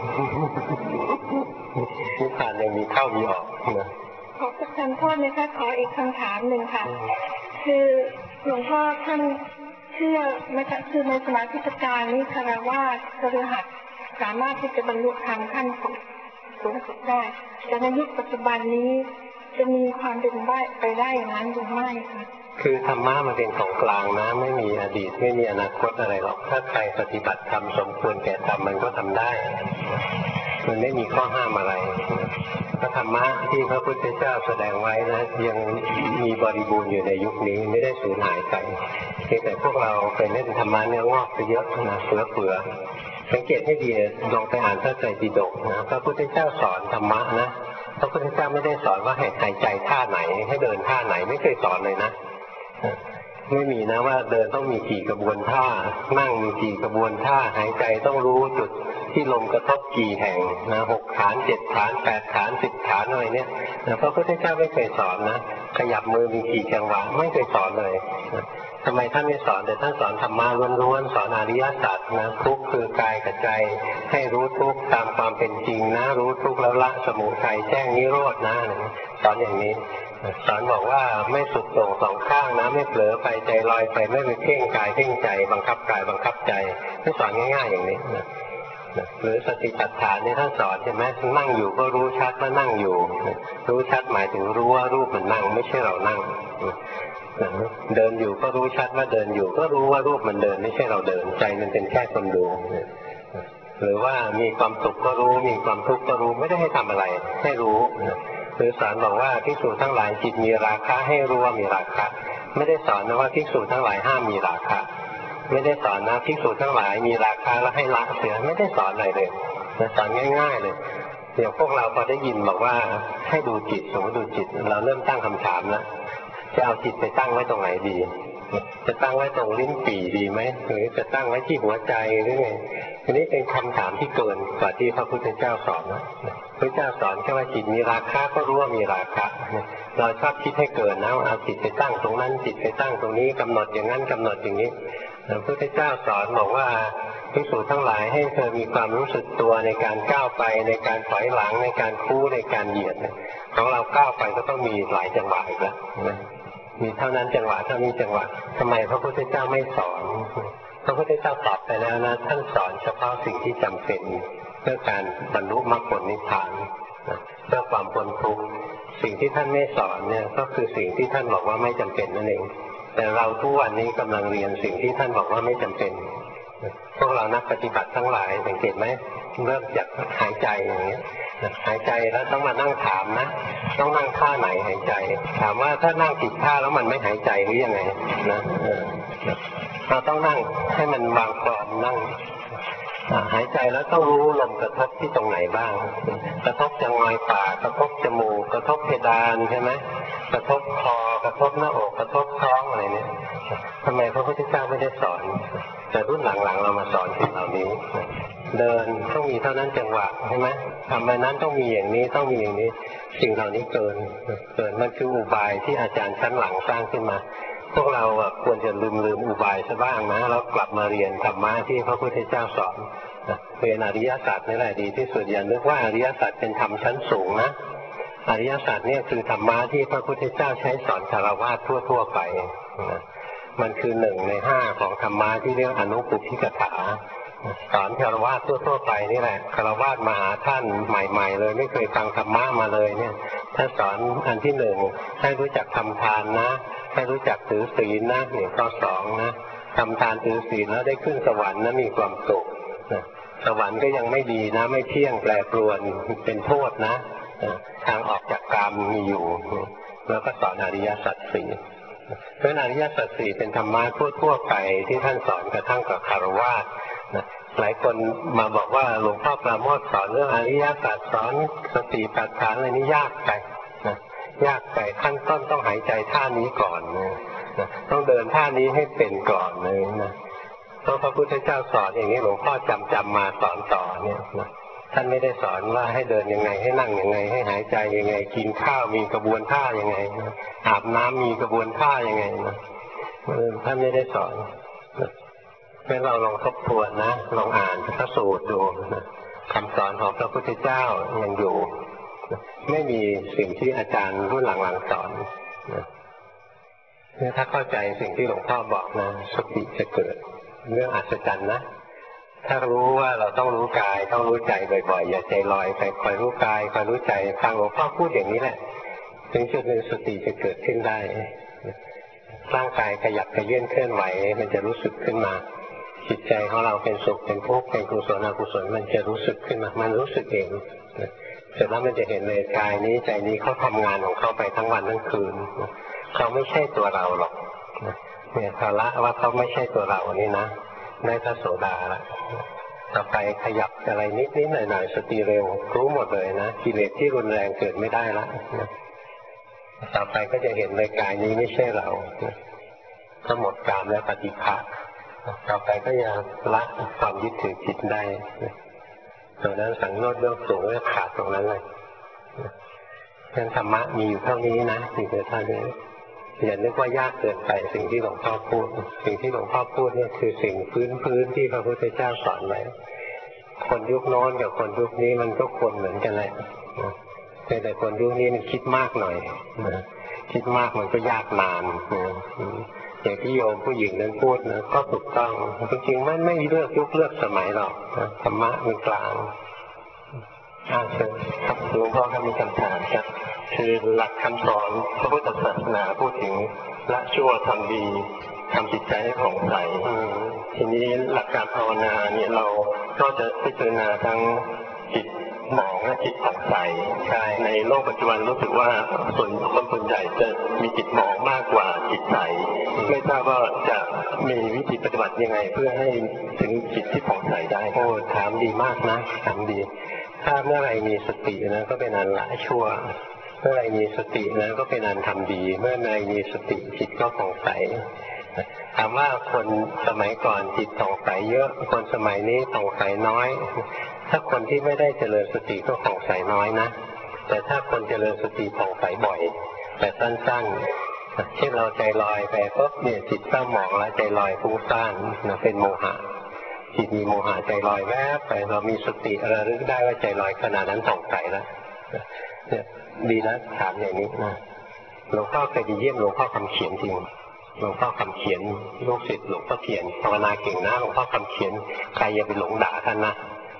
นิพพานยังมีเข้ามีออกนะขอประทานโทษนะคะขออีกคำถามหนึ่งค่ะคือหลวงพ่อท่านเชื่อไหมคะคือในสมัยพุทธกาลนี้คฤหัสถ์สามารถที่จะบรรลุธรรมขั้นสูงสุดได้แต่ในยุคปัจจุบันนี้จะมีความเป็นไปได้อย่างนั้นหรือไม่คะคือธรรมะมันเป็นของกลางนะไม่มีอดีตไม่มีอนาคตอะไรหรอกถ้าใครปฏิบัติธรรมสมควรแก่ธรรมมันก็ทำได้มันไม่มีข้อห้ามอะไรพระธรรมะที่พระพุทธเจ้าแสดงไว้นะยังมีบริบูรณ์อยู่ในยุคนี้ไม่ได้สูญหายไปแต่พวกเราไปเล่นธรรมะเนื้องอกไปเยอะนะเฟื่อสังเกตให้ดีลองไปอ่านพระไตรปิฎกนะพระพุทธเจ้าสอนธรรมะนะพระพุทธเจ้าไม่ได้สอนว่าให้หายใจท่าไหนให้เดินท่าไหนไม่เคยสอนเลยนะไม่มีนะว่าเดินต้องมีกี่กระบวนท่านั่งมีกี่กระบวนท่าหายใจต้องรู้จุดที่ลมกระทบกี่แห่งนะ6 ฐาน 7 ฐาน 8 ฐาน 10 ฐานอะไรเนี่ยพระพุทธเจ้าไม่เคยสอนนะขยับมือมีกี่จังหวะไม่เคยสอนเลยทำไมท่านไม่สอนแต่ท่านสอนธรรมะล้วนๆสอนอริยสัจนะทุกข์คือกายกับใจให้รู้ทุกข์ตามความเป็นจริงนะรู้ทุกข์แล้วละสมุทัยแจ้งนิโรธนะสอนอย่างนี้สอนบอกว่าไม่สุดโต่งสองข้างนะไม่เผลอไปใจลอยไปไม่ไปเพ่งกายเพ่งใจบังคับกายบังคับใจท่านสอนง่ายๆอย่างนี้นะหรือสติปัฏฐานนี่ท่านสอนใช่ไหมนั่งอยู่ก็รู้ชัดว่านั่งอยู่รู้ชัดหมายถึงรู้ว่ารูปมันนั่งไม่ใช่เรานั่งเดินอยู่ก็รู้ชัดว่าเดินอยู่ก็รู้ว่ารูปมันเดินไม่ใช่เราเดินใจมันเป็นแค่คนดูหรือว่ามีความสุขก็รู้มีความทุกข์ก็รู้ไม่ได้ให้ทำอะไรให้รู้หรือสอนบอกว่าภิกษุทั้งหลายจิตมีราคะให้รู้ว่ามีราคะไม่ได้สอนนะว่าภิกษุทั้งหลายห้ามมีราคะไม่ได้สอนนะภิกษุทั้งหลายมีราคะแล้วให้ละเสียไม่ได้สอนอะไรเลยสอนง่ายๆเลยเดี๋ยวพวกเราพอได้ยินบอกว่าให้ดูจิตสมมติดูจิตเราเริ่มตั้งคำถามแล้วจะเอาจิตไปตั้งไว้ตรงไหนดีจะตั้งไว้ตรงลิ้นปี่ดีไหมหรือจะตั้งไว้ที่หัวใจหรือไงอันนี้เป็นคำถามที่เกินกว่าที่พระพุทธเจ้าสอนนะพระเจ้าสอนแค่ว่าจิตมีราคะก็รู้ว่ามีราคะเราชอบคิดให้เกินนะเอาจิตไปตั้งตรงนั้นจิตไปตั้งตรงนี้กำหนดอย่างนั้นกำหนดอย่างนี้พระพุทธเจ้าสอนบอกว่าภิกษุทั้งหลายให้เธอมีความรู้สึกตัวในการก้าวไปในการถอยหลังในการคู่ในการเหยียดของเราก้าวไปก็ต้องมีหลายจังหวะอีกแล้วมีเท่านั้นจังหวะเท่านี้จังหวะทำไมพระพุทธเจ้าไม่สอนพระพุทธเจ้าตอบไปแล้วนะท่านสอนเฉพาะสิ่งที่จำเป็นเพื่อการบรรลุมรรคผลนิพพานเพื่อความพ้นทุกข์สิ่งที่ท่านไม่สอนเนี่ยก็คือสิ่งที่ท่านบอกว่าไม่จำเป็นนั่นเองแต่เราทุกวันนี้กำลังเรียนสิ่งที่ท่านบอกว่าไม่จำเป็นพวกเรานักปฏิบัติทั้งหลายสังเกตไหมเริ่มจากหายใจอย่างเงี้ยหายใจแล้วต้องมานั่งถามนะต้องนั่งท่าไหนหายใจถามว่าถ้านั่งผิดท่าแล้วมันไม่หายใจหรือยังไงนะเราต้องนั่งให้มันวางกรอบนั่งหายใจแล้วต้องรู้ลมกระทบที่ตรงไหนบ้างกระทบจังหวะปากกระทบจมูกกระทบเพดานใช่ไหมกระทบคอกระทบหน้าอกกระทบท้องอะไรเนี่ยทำไมพระพุทธเจ้าไม่ได้สอนแต่รุ่นหลังๆเรามาสอนสิ่งเหล่านี้เดินต้องมีเท่านั้นจังหวะใช่ไหมทำไปนั้นต้องมีอย่างนี้ต้องมีอย่างนี้สิ่งเหล่านี้เกินมันคืออุบายที่อาจารย์ชั้นหลังสร้างขึ้นมาพวกเราควรจะลืมอุบายซะบ้างนะแล้วกลับมาเรียนธรรมะที่พระพุทธเจ้าสอนเรียนอริยสัจนี่แหละดีที่สุดอย่านึกว่าอริยสัจเป็นธรรมชั้นสูงนะอริยสัจเนี่ยคือธรรมะที่พระพุทธเจ้าใช้สอนคฤหัสถ์ทั่วไปมันคือ1 ใน 5ของธรรมะที่เรียกอนุปุพพิกถาสอนคฤหัสถ์ทั่วไปนี่แหละคฤหัสถ์มาหาท่านใหม่ๆเลยไม่เคยฟังธรรมะมาเลยเนี่ยถ้าสอนอันที่1ให้รู้จักทำทานนะให้รู้จักถือศีลนะนี่ข้อ2นะทำทานถือศีลแล้วได้ขึ้นสวรรค์นะมีความสุขสวรรค์ก็ยังไม่ดีนะไม่เที่ยงแปรปรวนเป็นโทษนะทางออกจากกามมีอยู่แล้วก็สอนอริยสัจสี่เพราะอริยสัจสี่เป็นธรรมะทั่วไปที่ท่านสอนกระทั่งกับคฤหัสถ์หลายคนมาบอกว่าหลวงพ่อปราโมทย์สอนเรื่องอริยสัจสอนสติปัฏฐานอะไรนี่ยากไปยากไปขั้นต้นต้องหายใจท่านี้ก่อนต้องเดินท่านี้ให้เป็นก่อนเลยนะเพราะพระพุทธเจ้าสอนอย่างนี้หลวงพ่อจำมาสอนต่อเนี่ยท่านไม่ได้สอนว่าให้เดินยังไงให้นั่งยังไงให้หายใจยังไงกินข้าวมีกระบวนท่ายังไงอาบน้ำมีกระบวนท่ายังไงนะท่านไม่ได้สอนให้เราลองทบทวนนะลองอ่านพระสูตรดูคำสอนของพระพุทธเจ้ายังอยู่ไม่มีสิ่งที่อาจารย์รุ่นหลังๆสอนถ้าเข้าใจสิ่งที่หลวงพ่อบอกนะสติจะเกิดเรื่องอัศจรรย์นะถ้ารู้ว่าเราต้องรู้กายต้องรู้ใจบ่อยๆอย่าใจลอยไปคอยรู้กายคอยรู้ใจฟังหลวงพ่อพูดอย่างนี้แหละถึงจุดหนึ่งสติจะเกิดขึ้นได้ร่างกายขยับขยื่นเคลื่อนไหวมันจะรู้สึกขึ้นมาจิตใจของเราเป็นสุขเป็นทุกข์เป็นกุศลอกุศลมันจะรู้สึกขึ้นมามันรู้สึกเองเสร็จแล้วมันจะเห็นเลยกายนี้ใจนี้เขาทำงานของเขาไปทั้งวันทั้งคืนเขาไม่ใช่ตัวเราหรอกเนี่ยภาระว่าเขาไม่ใช่ตัวเรานี่นะได้พระโสดาละต่อไปขยับอะไรนิดๆหน่อยๆสติเร็วรู้หมดเลยนะกิเลสที่รุนแรงเกิดไม่ได้ละต่อไปก็จะเห็นเลยกายนี้ไม่ใช่เราก็หมดกามและปฏิฆะต่อไปก็จะละความยึดถือจิตได้ตรงนั้นสังโยชน์เรื่องสูงก็ขาดตรงนั้นเลยเรื่องธรรมะมีอยู่เท่านี้นะสิ่งเดียวเท่านี้อย่านึกว่ายากเกินไปสิ่งที่หลวงพ่อพูดสิ่งที่หลวงพ่อพูดเนี่ยคือสิ่งพื้นที่พระพุทธเจ้าสอนไว้คนยุคโน้นกับคนยุคนี้มันก็ควรเหมือนกันแหละแต่คนยุคนี้มันคิดมากหน่อยคิดมากมันก็ยากนานอย่างที่โยมผู้หญิงนั้นพูดนะก็ถูกต้องจริงๆมันไม่เลือกยุคเลือกสมัยหรอกธรรมะมันกลางเชิญครับหลวงพ่อครับมีคำถามครับคือหลักคำสอนพระพุทธศาสนาพูดถึงละชั่วทำดีทำจิตใจให้ผ่องใสทีนี้หลักการภาวนาเนี่ยเราก็จะพิจารณาทั้งจิตหมองและจิตผ่องใสใช่ในโลกปัจจุบันรู้สึกว่าส่วนใหญ่จะมีจิตหมองมากกว่าจิตใสไม่ทราบว่าจะมีวิธีปฏิบัติยังไงเพื่อให้ถึงจิตที่ผ่องใสได้โอ้ถามดีมากนะถามดีถ้าเมื่อไรมีสตินะก็เป็นอันละชั่วเมื่อไรมีสตินะก็เป็นอันทำดีเมื่อไรมีสติจิตก็ผ่องใสถามว่าคนสมัยก่อนจิตผ่องใสเยอะคนสมัยนี้ผ่องใสน้อยถ้าคนที่ไม่ได้เจริญสติก็ผ่องใสน้อยนะแต่ถ้าคนเจริญสติผ่องใสบ่อยแต่สั้นๆเช่นเราใจลอยไปปุ๊บเนี่ยจิตเศร้าหมองแล้วใจลอยฟุ้งซ่านเป็นโมหะจิตมีโมหะใจลอยแวบไปเรามีสติระลึกได้ว่าใจลอยขณะนั้นผ่องใสแล้วเนี่ยดีนะถามอย่างนี้นะหลวงพ่อเคยไปเยี่ยมหลวงพ่อคำเขียนจริงหลวงพ่อคำเขียนลูกศิษย์หลวงพ่อเขียนภาวนาเก่งนะหลวงพ่อคำเขียนใครอย่าไปหลงด่าท่านนะ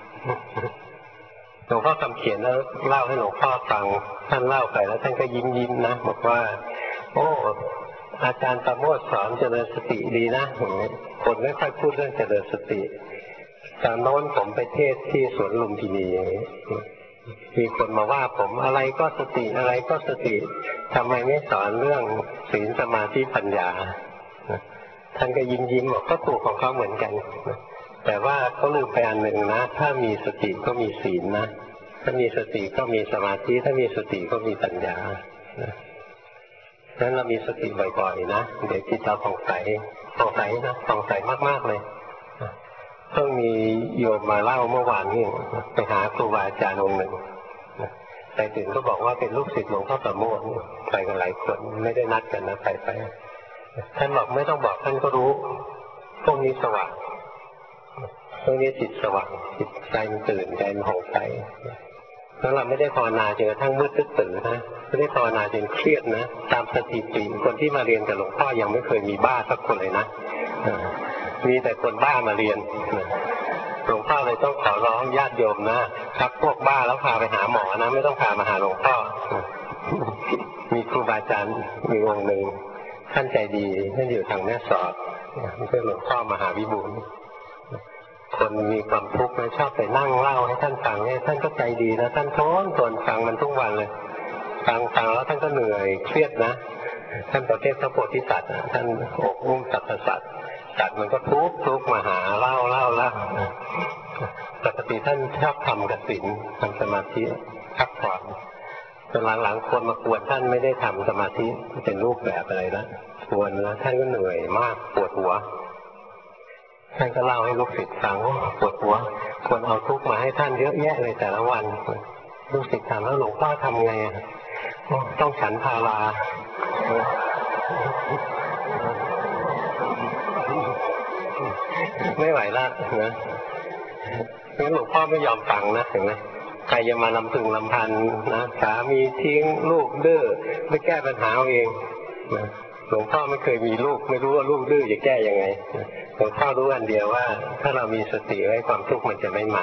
หลวงพ่อคำเขียนแล้วเล่าให้หลวงพ่อฟังท่านเล่าไปแล้วท่านก็ยิ้มนะบอกว่าโอ้อาจารย์ประโมทสอนเจริญสติดีนะคนไม่ค่อยพูดเรื่องเจริญสติตอนโน้นผมไปเทศที่สวนลุมพินีมีคนมาว่าผมอะไรก็สติอะไรก็สติทำไมไม่สอนเรื่องศีลสมาธิปัญญาท่านก็ยิ้มบอกก็ถูกของเขาเหมือนกันแต่ว่าเขาลืมไปอันหนึ่งนะถ้ามีสติก็มีศีลนะถ้ามีสติก็มีสมาธิถ้ามีสติก็มีปัญญาดังนั้นเรามีสติบ่อยๆนะเดี๋ยวจิตเราผ่องใสนะผ่องใสมากๆเลยต้องมีโยมมาเล่าเมื่อวานนี้ไปหาครูบาอาจารย์องค์หนึ่งไปถึงก็บอกว่าเป็นลูกศิษย์หลวงพ่อประโมทไปกันหลายคนไม่ได้นัดกันนะไปท่านบอกไม่ต้องบอกท่านก็รู้พวกนี้สว่างตรงนี้จิตสว่างจิตใจมันตื่นใจมันผ่องใสแล้วเราไม่ได้ภาวนาจนกระทั่งมืดตึ๊ดตื่นนะไม่ได้ภาวนาจนเครียดนะตามสถิติคนที่มาเรียนกับหลวงพ่อยังไม่เคยมีบ้าสักคนเลยนะมีแต่คนบ้ามาเรียนหลวงพ่อเลยต้องขอร้องญาติโยมนะครับพวกบ้าแล้วพาไปหาหมอนะไม่ต้องพามาหาหลวงพ่อมีครูบาอาจารย์มีองค์หนึ่งท่านใจดีท่านอยู่ทางแม่สอดเพื่อหลวงพ่อมหาวิบูลย์คนมีความทุกข์ชอบไปนั่งเล่าให้ท่านฟังท่านก็ใจดีนะท่านทนฟังมันทุกวันเลยฟังแล้วท่านก็เหนื่อยเครียดนะท่านประเภทพระโพธิสัตว์ท่านอกอุ้มสรรพสัตว์สัตว์มันก็ทุกมาหาเล่าปกติท่านชอบทำกสิณทำสมาธิพักผ่อนจนหลังๆคนมากวนท่านไม่ได้ทำสมาธิเป็นรูปแบบอะไรนะกวนแล้วท่านก็เหนื่อยมากปวดหัวท่านก็เล่าให้ลูกศิษย์ฟังว่าปวดหัวควรเอาทุกข์มาให้ท่านเยอะแยะเลยแต่ละวันลูกศิษย์ถามแล้วหลวงพ่อทำไงต้องฉันพาราไม่ไหวละนะงั้นหลวงพ่อไม่ยอมฟังนะเห็นไหมใครจะมาลำพึงลำพันนะสามีทิ้งลูกดื้อไม่แก้ปัญหาเองนะหลวงพ่อไม่เคยมีลูกไม่รู้ว่าลูกดื้อจะแก้ยังไงหลวงพ่อรู้อันเดียวว่าถ้าเรามีสติไว้ความทุกข์มันจะไม่มา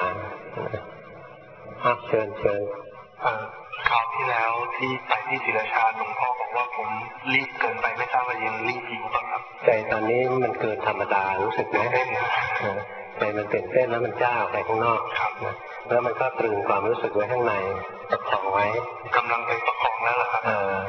เชิญคราวที่แล้วที่ไปที่ศิลาชาหลวงพ่อบอกว่าผมรีบเกินไปไม่ทราบว่ายังรีบอยู่ป่ะครับใจตอนนี้มันเกินธรรมดารู้สึกไหมใจมันตื่นเต้นแล้วมันจ้าไปข้างนอกแล้วมันก็ตรึงความรู้สึกไว้ข้างในประคองไว้กำลังไปประคองแล้วล่ะครับ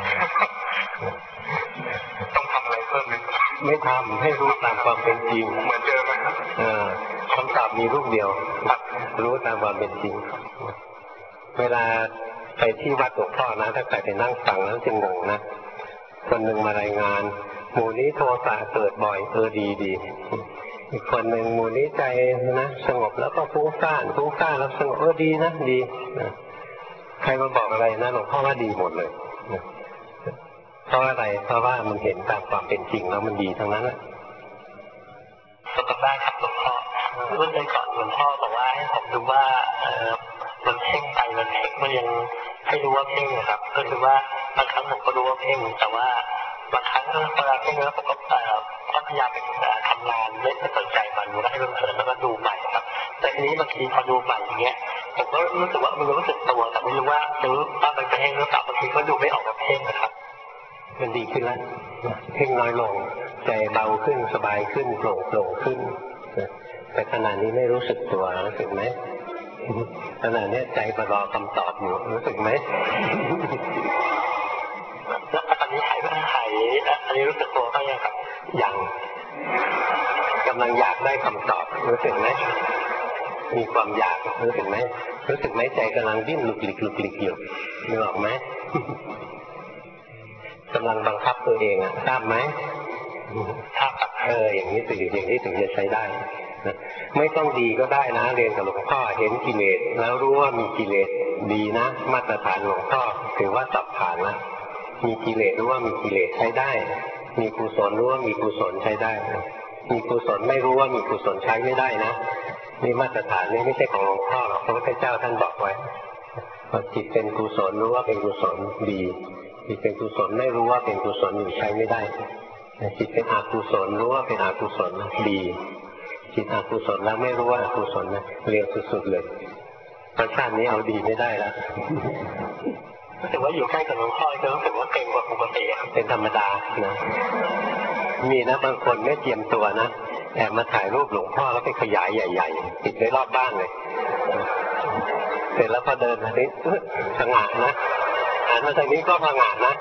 ต้องทำอะไรเพิ่มไหมไม่ทำให้รู้ตามความเป็นจริงเหมือนเดิมไหมครับคำตอบมีรูปเดียวรู้ตามความเป็นจริงเวลาไปที่วัดหลวงพ่อนะถ้าใครไปนั่งฟังแล้วจะงงนะคนหนึ่งมารายงานหมู่นี้โทสะเกิดบ่อยดีอีกคนหนึ่งหมู่นี้ใจนะสงบแล้วก็ฟุ้งซ่านแล้วสงบดีนะดีใครมาบอกอะไรนะหลวงพ่อว่าดีหมดเลยเพราะอะไรเพราะว่ามันเห็นตามความเป็นจริงแล้วมันดีทั้งนั้นแหละสุดได้ครับหลวงพ่อเมื่อก่อนหลวงพ่อบอกว่าให้ผมดูว่ามันเพ่งไปมันเพ่งมันยังให้รู้ว่าเพ่งครับก็คือว่าบางครั้งผมก็รู้ว่าเพ่งแต่ว่าบางครั้งเวลาเพ่งแล้วผมก็พยายามเป็นทำงานไม่สนใจมันแล้วให้มันเพลินแล้วก็ดูใหม่ครับแต่ทีนี้บางทีพอดูใหม่อย่างเงี้ยผมก็รู้สึกว่ามันรู้สึกตัวแต่ไม่รู้ว่ามันเพ่งหรือเปล่าบางทีก็ดูไม่ออกว่าเพ่งนะครับมันดีขึ้นแล้วเพ่งน้อยลงใจเบาขึ้นสบายขึ้นโปร่งขึ้นแต่ขณะนี้ไม่รู้สึกตัวรู้สึกไหมขณะนี้ใจรอคำตอบอยู่รู้สึกไหมแล้วตอนนี้หายอันนี้รู้สึกตัวบ้างยังครับยังกำลังอยากได้คำตอบรู้สึกไหมมีความอยากรู้สึกไหมใจกำลังดิ้นหลุกหลิกอยู่นึกออกไหมกำลังบังคับตัวเองทราบไหมถ้าอย่างนี้ถึงจะใช้ได้ไม่ต้องดีก็ได้นะเรียนกับหลวงพ่อเห็นกิเลสแล้วรู้ว่ามีกิเลสดีนะมาตรฐานหลวงพ่อถือว่าสับผ่านนะมีกิเลสรู้ว่ามีกิเลสใช้ได้มีกุศลรู้ว่ามีกุศลใช้ได้มีกุศลไม่รู้ว่ามีกุศลใช้ไม่ได้นะนี่มาตรฐานนี่ไม่ใช่ของหลวงพ่อหรอกพระพุทธเจ้าท่านบอกไว้ว่าจิตเป็นกุศลรู้ว่าเป็นกุศลดีจิตเป็นกุศลไม่รู้ว่าเป็นกุศลอยู่ใช้ไม่ได้จิตเป็นอกุศลรู้ว่าเป็นอกุศลดีจิตอกุศลแล้วไม่รู้ว่าอกุศลนะเรียกสุดๆเลยประชาตินี้เอาดีไม่ได้แล้วรู้สึกว่าอยู่ใกล้กับหลวงพ่อจะรู้สึกว่าเก่งกว่าปกติเป็นธรรมดานะมีนะบางคนไม่เตรียมตัวนะแอบมาถ่ายรูปหลวงพ่อแล้วไปขยายใหญ่ๆติดไว้รอบบ้านเลยเสร็จแล้วพอเดินมาดิผงาดนะหันมาทางนี้ก็ผงาดนะ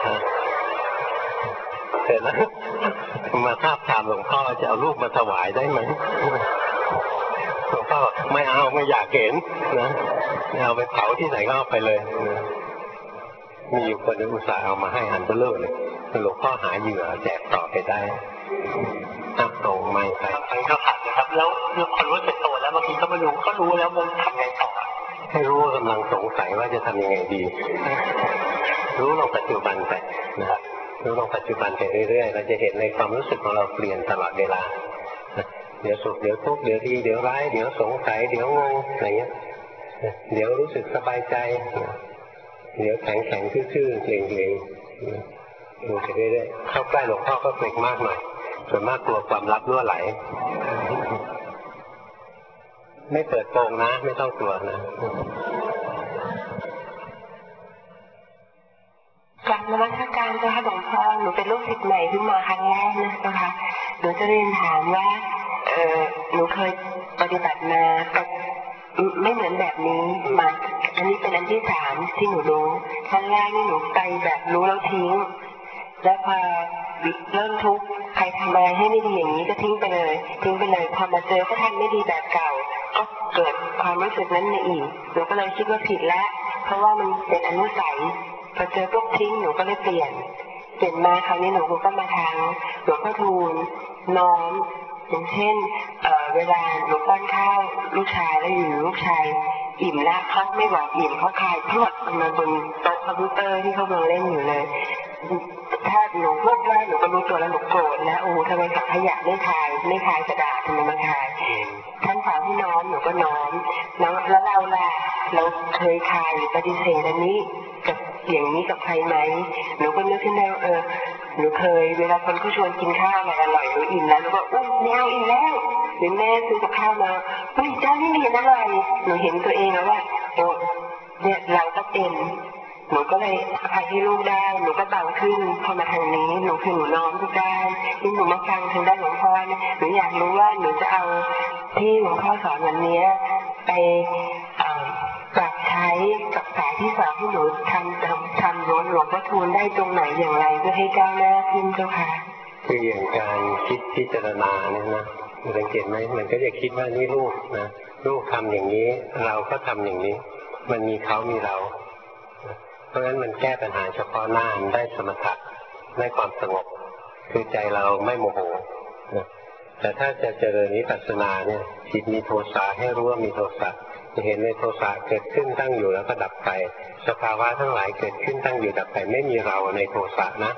เสร็จแล้วมาทาบทามหลวงพ่อจะเอารูปมาถวายได้ไหมหลวงพ่อไม่เอาไม่อยากเห็นนะเอาไปเผาที่ไหนก็เอาไปเลยมีอยู่คนนึงอุตส่าห์เอามาให้อันเบลอเลยหลวงพ่อหาเหยื่อแจกต่อไปได้ตรงไม่ใช่บางครั้งก็ผ่านนะครับแล้วคนรู้สึกตัวแล้วบางทีก็ไม่รู้ก็รู้แล้วมันทำไงต่อให้รู้ว่ากำลังสงสัยว่าจะทำยังไงดีรู้ลงปัจจุบันไปนะครับรู้ลงปัจจุบันไปเรื่อยๆเราจะเห็นในความรู้สึกของเราเปลี่ยนตลอดเวลาเดี๋ยวสุขเดี๋ยวทุกข์เดี๋ยวดีเดี๋ยวร้ายเดี๋ยวสงสัยเดี๋ยวงงอะไรเงี้ยเดี๋ยวรู้สึกสบายใจเดี๋ยวแข็งแข็งทื่อๆเกร็งๆดูไปเรื่อยๆเข้าใกล้หลวงพ่อก็เกร็งมากหน่อยส่วนมากกลัวความลับรั่วไหลไม่เปิดโปงนะไม่ต้องกลัวนะกลับนมัสการเจ้าค่ะหลวงพ่อหนูเป็นลูกศิษย์ใหม่ขึ้นมาครั้งแรกนะคะหนูจะเรียนถามว่าหนูเคยปฏิบัติมาแต่ไม่เหมือนแบบนี้มาอันนี้เป็นอันที่3ที่หนูรู้ครั้งแรกนี่หนูไปแบบรู้แล้วทิ้งแล้วพอเริ่มทุกข์ใครทำอะไรให้ไม่ดีอย่างนี้ก็ทิ้งไปเลยพอมาเจอเขาทำไม่ดีแบบเก่าก็เกิดความรู้สึกนั้นในอีกหนูก็เลยคิดว่าผิดแล้วเพราะว่ามันเป็นอนุสัยพอเจอพวกทิ้งหนูก็เลยเปลี่ยนมาคราวนี้หนูก็มาทางหลวงพ่อทูลน้อมอย่างเช่นเวลาหนูป้อนข้าวลูกชายแล้วอยู่ลูกชายอิ่มแล้วเขาไม่บอกอิ่มเขาคายพรวดมาบนโต๊ะคอมพิวเตอร์ที่เขากำลังเล่นอยู่เลยถ้าหนูพูดว่าหนูก็รู้ตัวแล้วหนูโกรธแล้วโอ้ทำไมถังขยะไม่คายกระดาษทำไมมาคายท่านสอนให้น้อมหนูก็น้อมแล้วเราล่ะเราเคยคายหรือปฏิเสธอันนี้กับอย่างนี้กับใครไหมหนูก็นึกขึ้นได้หนูเคยเวลาคนเขาชวนกินข้าวอะไรอร่อยหนูอิ่มแล้วหนูก็ไม่เอาอิ่มแล้วหรือแม่ซื้อกับข้าวมาเจ้านี่ไม่เห็นอร่อยหนูเห็นตัวเองแล้วว่าเนี่ยเราก็เป็นหนูก็เลยอภัยให้ลูกได้หนูก็เบาขึ้นพอมาทางนี้หนูน้อมทุกได้ที่หนูมาฟังทางด้านหลวงพ่อเนี่ยหนูอยากรู้ว่าหนูจะเอาที่หลวงพ่อสอนวันนี้ไปปรับใช้กับสายที่2ที่หนูทำหลวงพ่อทูลได้ตรงไหนอย่างไรเพื่อให้ก้าวหน้าขึ้นเจ้าค่ะคืออย่างการคิดพิจารณาเนี่ยนะสังเกตไหมมันก็จะคิดว่านี่ลูกนะลูกทำอย่างนี้เราก็ทำอย่างนี้มันมีเขามีเราเพราะฉะนั้นมันแก้ปัญหาเฉพาะหน้าได้สมถะได้ความสงบคือใจเราไม่โมโหแต่ถ้าจะเจริญวิปัสสนาเนี่ยจิตมีโทสะให้รู้ว่ามีโทสะจะเห็นในโทสะเกิดขึ้นตั้งอยู่แล้วก็ดับไปสภาวะทั้งหลายเกิดขึ้นตั้งอยู่ดับไปไม่มีเราในโทสะนะ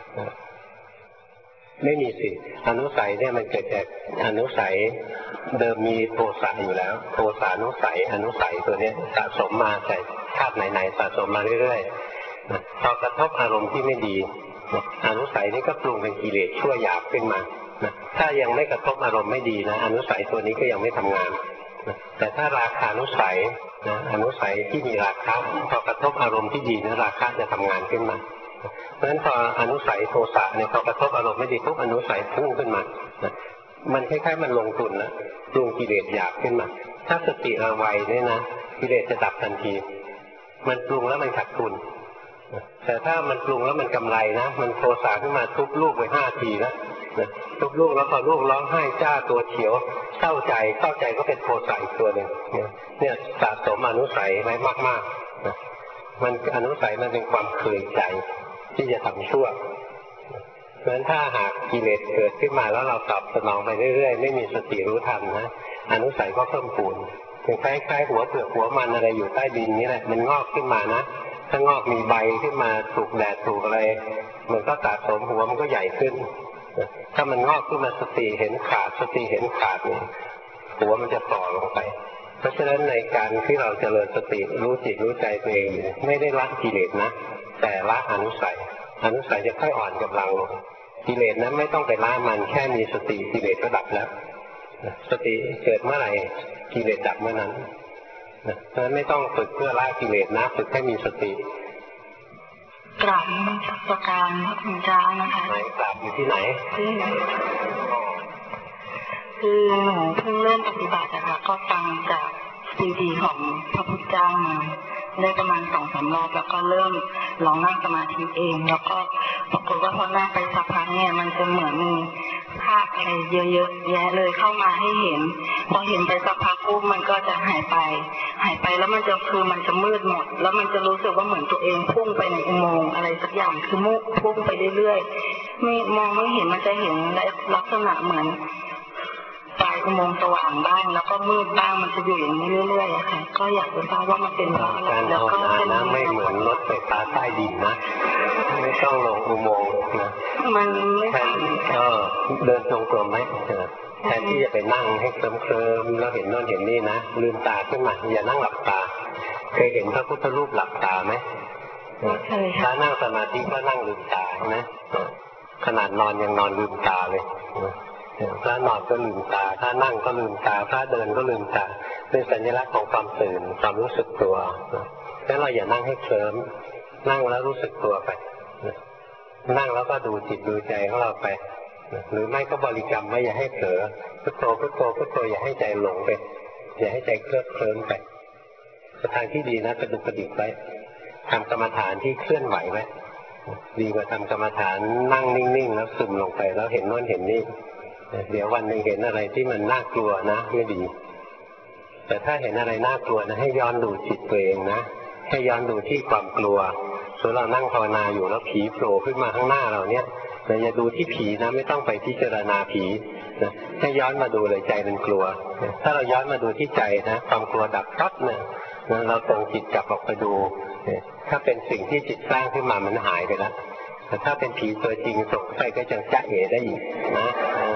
ไม่มีสิอนุสัยเนี่ยมันเกิดจากอนุสัยเดิมมีโทสะอยู่แล้วโทสานุสัยอนุสัยตัวนี้สะสมมาจากชาติไหนๆสะสมมาเรื่อยๆพอกระทบอารมณ์ที่ไม่ดีอนุสัยนี่ก็ปรุงเป็นกิเลสชั่วหยาบขึ้นมาถ้ายังไม่กระทบอารมณ์ไม่ดีนะอนุสัยตัวนี้ก็ยังไม่ทำงานแต่ถ้าราคานุสัยนะอนุสัยที่มีราคะพอกระทบอารมณ์ที่ดีนะราคะจะทำงานขึ้นมาเพราะฉะนั้นพออนุสัยโทสะเนี่ยพอกระทบอารมณ์ไม่ดีทุกอนุสัยพุ่งขึ้นมามันคล้ายๆมันลงทุนนะปรุงกิเลสหยาบขึ้นมาถ้าสติเราไวเนี่ยนะกิเลสจะดับทันทีมันปรุงแล้วมันขาดทุนแต่ถ้ามันปรุงแล้วมันกำไรนะมันโทสะขึ้นมาทุบลูกไป5 ทีนะทุบลูกแล้วพอลูกร้องไห้จ้าตัวเขียวเศร้าใจก็เป็นโทสะอีกตัวหนึ่งเนี่ยสะสมอนุสัยไว้มากๆมันอนุสัยมันเป็นความเคยใจที่จะทำชั่วเพราะฉะนั้นถ้าหากกิเลสเกิดขึ้นมาแล้วเราตอบสนองไปเรื่อยๆไม่มีสติรู้ทันนะอนุสัยก็เพิ่มพูนเป็นคล้ายๆหัวเปลือกหัวมันอะไรอยู่ใต้ดินนี่แหละมันงอกขึ้นมานะถ้างอกมีใบขึ้นมาถูกแดดถูกอะไรมันก็สะสมหัวมันก็ใหญ่ขึ้นถ้ามันงอกขึ้นมาสติเห็นขาดเนี่ยหัวมันจะต่อลงไปเพราะฉะนั้นในการที่เราเจริญสติรู้จิตรู้ใจตัวเองไม่ได้ละกิเลสนะแต่ละอนุสัยจะค่อยอ่อนกำลังลงกิเลสนั้นไม่ต้องไปละมันแค่มีสติกิเลสก็ดับแล้วสติเกิดเมื่อไหร่กิเลสดับเมื่อนั้นเพราะฉะนั้นไม่ต้องฝึกเพื่อละกิเลสนะฝึกให้มีสติกราบนมัสการพระคุณเจ้านะคะไหนกราบอยู่ที่ไหนคือหนูเพิ่งเริ่มปฏิบัตินะคะก็ฟังจากซีดีของพระพุทธเจ้ามาได้ประมาณ2-3 รอบแล้วก็เริ่มลองนั่งสมาธิเองแล้วก็ปรากฏว่าพอนั่งไปสักพักเนี่ยมันจะเหมือนมีภาพอะไรเยอะๆแยะเลยเข้ามาให้เห็นพอเห็นไปสักพักปุ๊บมันก็จะหายไปแล้วมันจะมืดหมดแล้วมันจะรู้สึกว่าเหมือนตัวเองพุ่งไปในอุโมงค์อะไรสักอย่างคือพุ่งไปเรื่อยๆไม่มองไม่เห็นมันจะเห็นลักษณะเหมือนอุโมงค์สว่างบ้างแล้วก็มืดบ้างมันจะอยู่อย่างนี้เรื่อยๆอะค่ะก็อยากจะทราบว่ามันเป็นเพราะอะไรการภาวนานะไม่เหมือนรถไฟฟ้าใต้ดินนะไม่ต้องลงอุโมงค์นะมันไม่แทนเดินจงกรมไหมแทนที่จะไปนั่งให้เคลิ้มๆแล้วเห็นโน่นเห็นนี่นะลืมตาขึ้นมาอย่านั่งหลับตาเคยเห็นพระพุทธรูปหลับตาไหมถ้านั่งสมาธิก็นั่งลืมตานะขนาดนอนยังนอนลืมตาเลยพระนอนก็ลืมตาถ้านั่งก็ลืมตาพระเดินก็ลืมตาเป็นสัญลักษณ์ของความตื่นความรู้สึกตัวงั้นเราอย่านั่งให้เคลิ้มนั่งแล้วรู้สึกตัวไปนั่งแล้วก็ดูจิตดูใจของเราไปหรือไม่ก็บริกรรมไว้อย่าให้เผลอพุทโธพุทโธพุทโธอย่าให้ใจหลงไปอย่าให้ใจเคลิ้มไปทางที่ดีนะกระดุกกระดิกไว้ทำกรรมฐานที่เคลื่อนไหวไว้ดีกว่าทำกรรมฐานนั่งนิ่งๆแล้วซึมลงไปแล้วเห็นโน่นเห็นนี่เดี๋ยววันหนึ่งเห็นอะไรที่มันน่ากลัวนะไม่ดีแต่ถ้าเห็นอะไรน่ากลัวนะให้ย้อนดูจิตตัวเองนะให้ย้อนดูที่ความกลัวส่วนเรานั่งภาวนาอยู่แล้วผีโผล่ขึ้นมาข้างหน้าเราเนี่ยเราอย่าดูที่ผีนะไม่ต้องไปพิจารณาผีนะให้ย้อนมาดูเลยใจมันกลัวถ้าเราย้อนมาดูที่ใจนะความกลัวดับปั๊บเนี่ยเราส่งจิตกลับออกไปดูถ้าเป็นสิ่งที่จิตสร้างขึ้นมามันหายไปแล้วแต่ถ้าเป็นผีตัวจริงส่งไปก็จะจ๊ะเอ๋ได้อีกนะ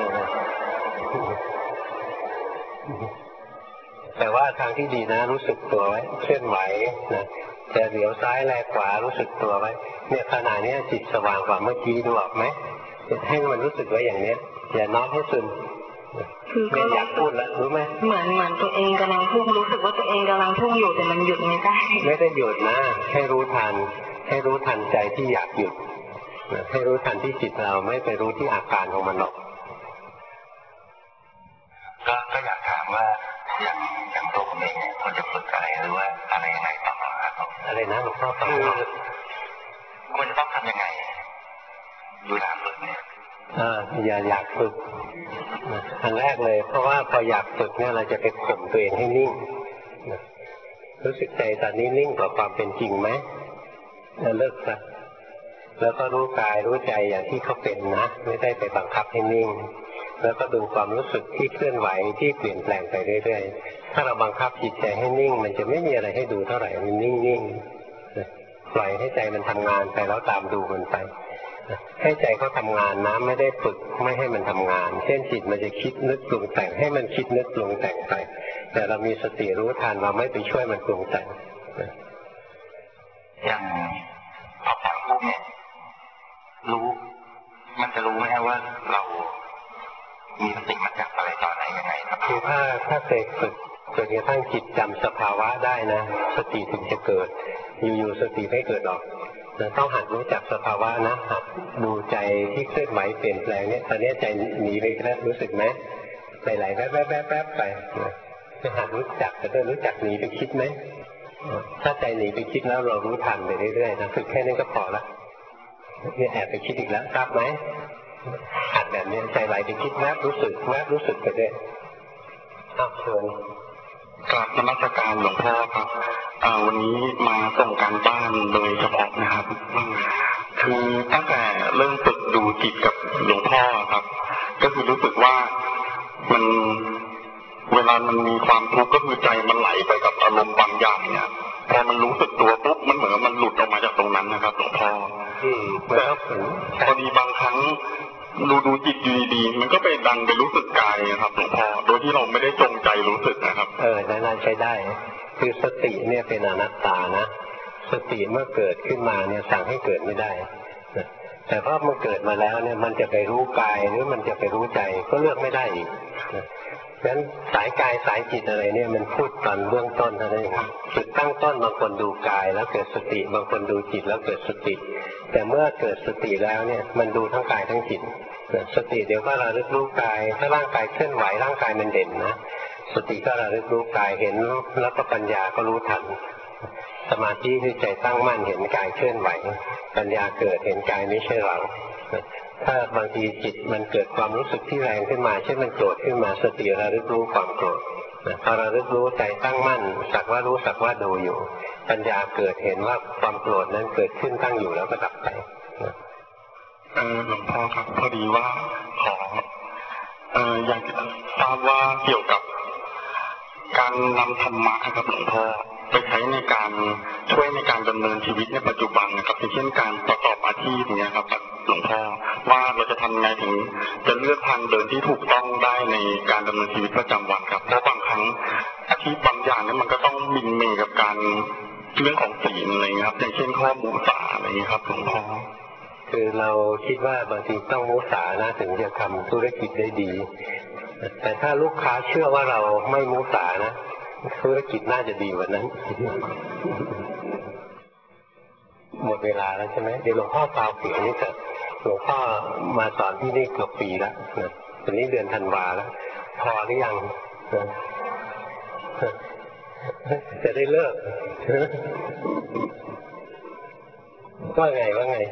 แต่ว่าทางที่ดีนะรู้สึกตัวไว้เคลื่อนไหวนะจะเหลียวซ้ายแลขวารู้สึกตัวไว้เนี่ยขณะนี้จิตสว่างกว่าเมื่อกี้ดูออกไหมให้มันรู้สึกไว้อย่างนี้อย่าน้อมให้ซึมไม่อยากพูดแล้วรู้ไหมเหมือนตัวเองกำลังพุ่งรู้สึกว่าตัวเองกำลังพุ่งอยู่แต่มันหยุดไม่ได้ไม่ได้หยุดนะให้รู้ทันใจที่อยากหยุดให้รู้ทันที่จิตเราไม่ไปรู้ที่อาการของมันหรอกก็อยากถามว่าอย่างตัวผมเองเนี่ยควรจะฝึกอะไรหรือว่าอะไรยังไงต่อครับอะไรนะหลวงพ่อคือควรจะต้องทำยังไงดูแลฝึกเนี่ยอย่าอยากฝึกอันแรกเลยเพราะว่าพออยากฝึกเนี่ยเราจะไปข่มตัวเองให้นิ่งรู้สึกใจตอนนี้นิ่งกว่าความเป็นจริงไหมเลิกซะแล้วก็รู้กายรู้ใจอย่างที่เขาเป็นนะไม่ได้ไปบังคับให้นิ่งแล้วก็ดูความรู้สึกที่เคลื่อนไหวที่เปลี่ยนแปลงไปเรื่อยๆถ้าเราบังคับจิตใจให้นิ่งมันจะไม่มีอะไรให้ดูเท่าไหร่มันนิ่งๆปล่อยให้ใจมันทำงานไปแล้วตามดูมันไปให้ใจเขาทำงานนะไม่ได้ฝึกไม่ให้มันทำงานเช่นจิตมันจะคิดนึกปรุงแต่งให้มันคิดนึกปรุงแต่งไปแต่เรามีสติรู้ทันเราไม่ไปช่วยมันปรุงแต่งอย่างพอฟังปุ๊บเนี่ยรู้มันจะรู้ไหมว่าเรามีสติมาจากอะไรต่อไหนยังไงครับคือถ้าเคยฝึกจนกระทั่งจิตจำสภาวะได้นะสติถึงจะเกิดอยู่ๆสติไม่เกิดหรอกต้องหัดรู้จักสภาวะนะหัดดูใจที่เคลื่อนไหวเปลี่ยนแปลงเนี่ยตอนนี้ใจหนีไปแล้วรู้สึกไหมใจไหลแวบๆไปให้หัดรู้จักแต่ต้องรู้จักหนีไปคิดไหมถ้าใจหนีไปคิดแล้วเรารู้ทันไปเรื่อยๆนะฝึกแค่นี้ก็พอละเนี่ยแอบไปคิดอีกแล้วทราบไหมหัดแบบนี้ใจไหลไปคิดแวบรู้สึกไปเรื่อยเชิญกราบนมัสการหลวงพ่อครับวันนี้มาส่งการบ้านโดยเฉพาะนะครับคือตั้งแต่เริ่มฝึกดูจิตกับหลวงพ่อครับก็คือรู้สึกว่ามันเวลามันมีความทุกข์ก็คือใจมันไหลไปกับอารมณ์บางอย่างเนี่ยพอมันรู้สึกตัวปุ๊บมันเหมือนมันหลุดออกมาจากตรงนั้นนะครับหลวงพ่อแต่พอดีบางครั้งดูจิตอยู่ดีๆมันก็ไปดันไปรู้สึกกายนะครับหลวงพ่อโดยที่เราไม่ได้จงใจรู้สึกนะครับนั่นใช้ได้คือสติเนี่ยเป็นอนัตตานะสติเมื่อเกิดขึ้นมาเนี่ยสั่งให้เกิดไม่ได้แต่พอมันเกิดมาแล้วเนี่ยมันจะไปรู้กายหรือมันจะไปรู้ใจก็เลือกไม่ได้อีกฉะนั้นสายกายสายจิตอะไรเนี่ยมันพูดตอนเบื้องต้นเท่านั้นเองจุดตั้งต้นบางคนดูกายแล้วเกิดสติบางคนดูจิตแล้วเกิดสติแต่เมื่อเกิดสติแล้วเนี่ยมันดูทั้งกายทั้งจิตสติเดี๋ยวก็ระลึกรู้กายถ้าร่างกายเคลื่อนไหวร่างกายมันเด่นนะสติก็ระลึกรู้กายเห็นแล้วก็ปัญญาก็รู้ทันสมาธิคือใจตั้งมั่นเห็นกายเคลื่อนไหวปัญญาเกิดเห็นกายไม่ใช่เราถ้าบางทีจิตมันเกิดความรู้สึกที่แรงขึ้นมาเช่นมันโกรธขึ้นมาสติระลึกรู้ความโกรธพอระลึกรู้ใจตั้งมั่นสักว่ารู้สักว่าดูอยู่ปัญญาเกิดเห็นว่าความโกรธนั้นเกิดขึ้นตั้งอยู่แล้วก็ดับไปหลวงพ่อครับพอดีว่าขออยากทราบว่าเกี่ยวกับการนำธรรมะครับหลวงพ่อไปใช้ในการช่วยในการดำเนินชีวิตในปัจจุบันนะครับเช่นการประกอบอาชีพอย่างเงี้ยครับหลวงพ่อว่าเราจะทำไงถึงจะเลือกทางเดินที่ถูกต้องได้ในการดำเนินชีวิตประจำวันครับเพราะบางครั้งอาชีพบางอย่างเนี่ยมันก็ต้องบินเมกับการเรื่องของศีลอะไรเงี้ยครับอย่างเช่นข้อมุสาอะไรเงี้ยครับหลวงพ่อคือเราคิดว่าบางทีต้องมุสานะถึงจะทำธุรกิจได้ดีแต่ถ้าลูกค้าเชื่อว่าเราไม่มุสานะธุรกิจน่าจะดีกว่านั้นหมดเวลาแล้วใช่ไหมเดี๋ยวหลวงพ่อฟาวเสียงนี่เถอะหลวงพ่อมาสอนที่นี่เกือบปีแล้วตอนนี้เดือนธันวาแล้วพอหรือยังจะได้เลิกว่าไง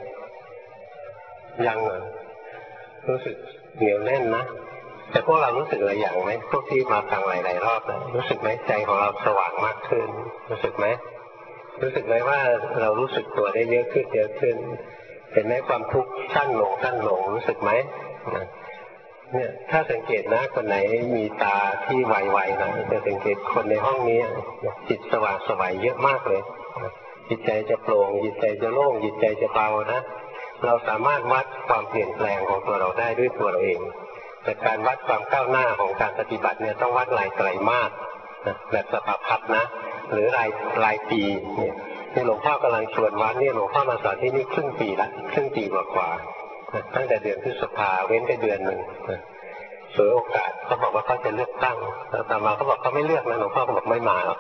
ยังเหรอรู้สึกเหนียวแน่นนะแต่พวกเรารู้สึกอะไรอย่างไหมพวกที่มาฟังหลายๆรอบนะรู้สึกไหมใจของเราสว่างมากขึ้นรู้สึกไหมว่าเรารู้สึกตัวได้เยอะขึ้นเห็นไหมความทุกข์สั้นลงรู้สึกไหมเนี่ยถ้าสังเกตนะคนไหนมีตาที่ไวๆนะจะสังเกตคนในห้องนี้จิตสว่างสวัยเยอะมากเลยจิตใจจะโปร่งจิตใจจะโล่งจิตใจจะเบานะเราสามารถวัดความเปลี่ยนแปลงของตัวเราได้ด้วยตัวเราเองแต่การวัดความก้าวหน้าของการปฏิบัติเนี่ยต้องวัดรายไตรมาสแบบสภาพัฒน์นะหรือรายปีเนี่ยหลวงพ่อกำลังชวนวัดเนี่ยหลวงพ่อมาสอนที่นี่ครึ่งปีกว่าตั้งแต่เดือนพฤษภาเว้นไปเดือนหนึ่งสวยโอกาสเขาบอกว่าเขาจะเลือกตั้งแล้วต่อมาเขาบอกเขาไม่เลือกนะหลวงพ่อก็บอกไม่มาหรอก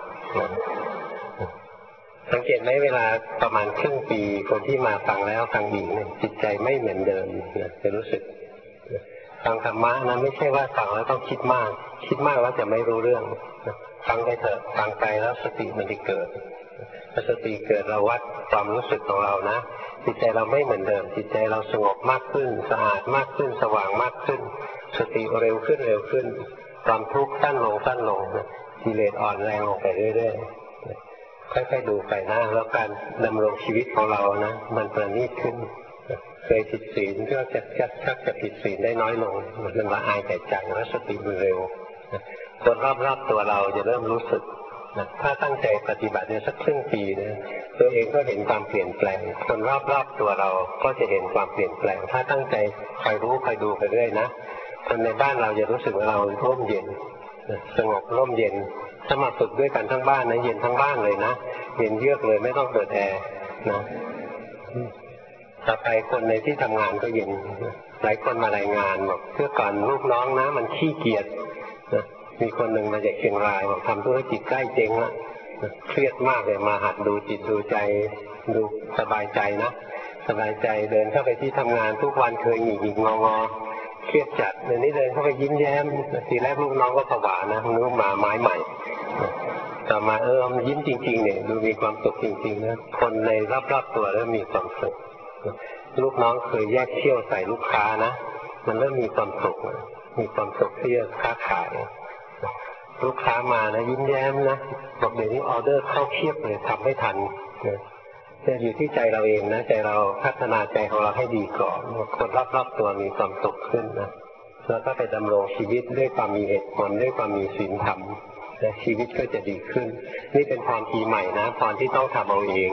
สังเกตไหมเวลาประมาณครึ่งปีคนที่มาฟังแล้วฟังอีกเนี่ยจิตใจไม่เหมือนเดิมจะรู้สึกฟังธรรมะนะไม่ใช่ว่าฟังแล้วต้องคิดมากแล้วจะไม่รู้เรื่องฟังไปเถอะฟังไปแล้วสติมันจะเกิดพอสติเกิดเราวัดความรู้สึกของเรานะจิตใจเราไม่เหมือนเดิมจิตใจเราสงบมากขึ้นสะอาดมากขึ้นสว่างมากขึ้นสติเร็วขึ้นความทุกข์สั้นลงกิเลสอ่อนแรงลงไปเรื่อยๆค่อยๆดูไปนะแล้วการดำรงชีวิตของเรานะมันประณีตขึ้นเคยผิดศีลก็จะผิดศีลได้น้อยลงมันละอายใจแล้วสติมันเร็วคนรอบๆตัวเราจะเริ่มรู้สึกถ้าตั้งใจปฏิบัติเนี่ยสักครึ่งปีนะตัวเองก็เห็นความเปลี่ยนแปลงคนรอบๆตัวเราก็จะเห็นความเปลี่ยนแปลงถ้าตั้งใจคอยรู้คอยดูไปเรื่อยนะคนในบ้านเราจะรู้สึกว่าเราร่มเย็นสงบร่มเย็นถ้ามาฝึกด้วยกันทั้งบ้านนะเย็นทั้งบ้านเลยนะเย็นเยือกเลยไม่ต้องเปิดแอร์นะต่อไปคนในที่ทำงานก็เย็นหลายคนมารายงานบอกเพื่อก่อนลูกน้องนะมันขี้เกียจมีคนหนึ่งมาจากเชียงรายบอกทำธุรกิจใกล้เจ๊งแล้วเครียดมากเลยมาหัดดูจิตดูใจดูสบายใจนะสบายใจเดินเข้าไปที่ทำงานทุกวันเคยหงิกงอเครียดจัดเดี๋ยวนี้เดินเข้าไปยิ้มแย้มทีแรกลูกน้องก็ผวานะนึกว่ามาไม้ใหม่ต่อมามันยิ้มจริงๆเนี่ยดูมีความสุขจริงๆนะคนในรอบๆตัวเริ่มมีความสุขลูกน้องเคยแยกเขี้ยวใส่ลูกค้านะมันเริ่มมีความสุขที่จะค้าขายลูกค้ามานะยิ้มแย้มนะบอกเดี๋ยวนี้ออเดอร์เข้าเพียบเลยทำไม่ทันจะอยู่ที่ใจเราเองนะใจเราพัฒนาใจของเราให้ดีก่อนคนรอบๆตัวมีความสุขขึ้นนะแล้วก็ไปดำรงชีวิตด้วยความมีเหตุผลด้วยความมีศีลธรรมและชีวิตก็จะดีขึ้นนี่เป็นพรทีใหม่นะพรที่ต้องทำเอาเอง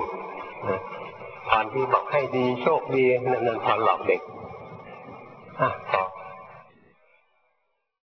พรที่บอกให้ดีโชคดีนั่นพรหลอกเด็กต่อ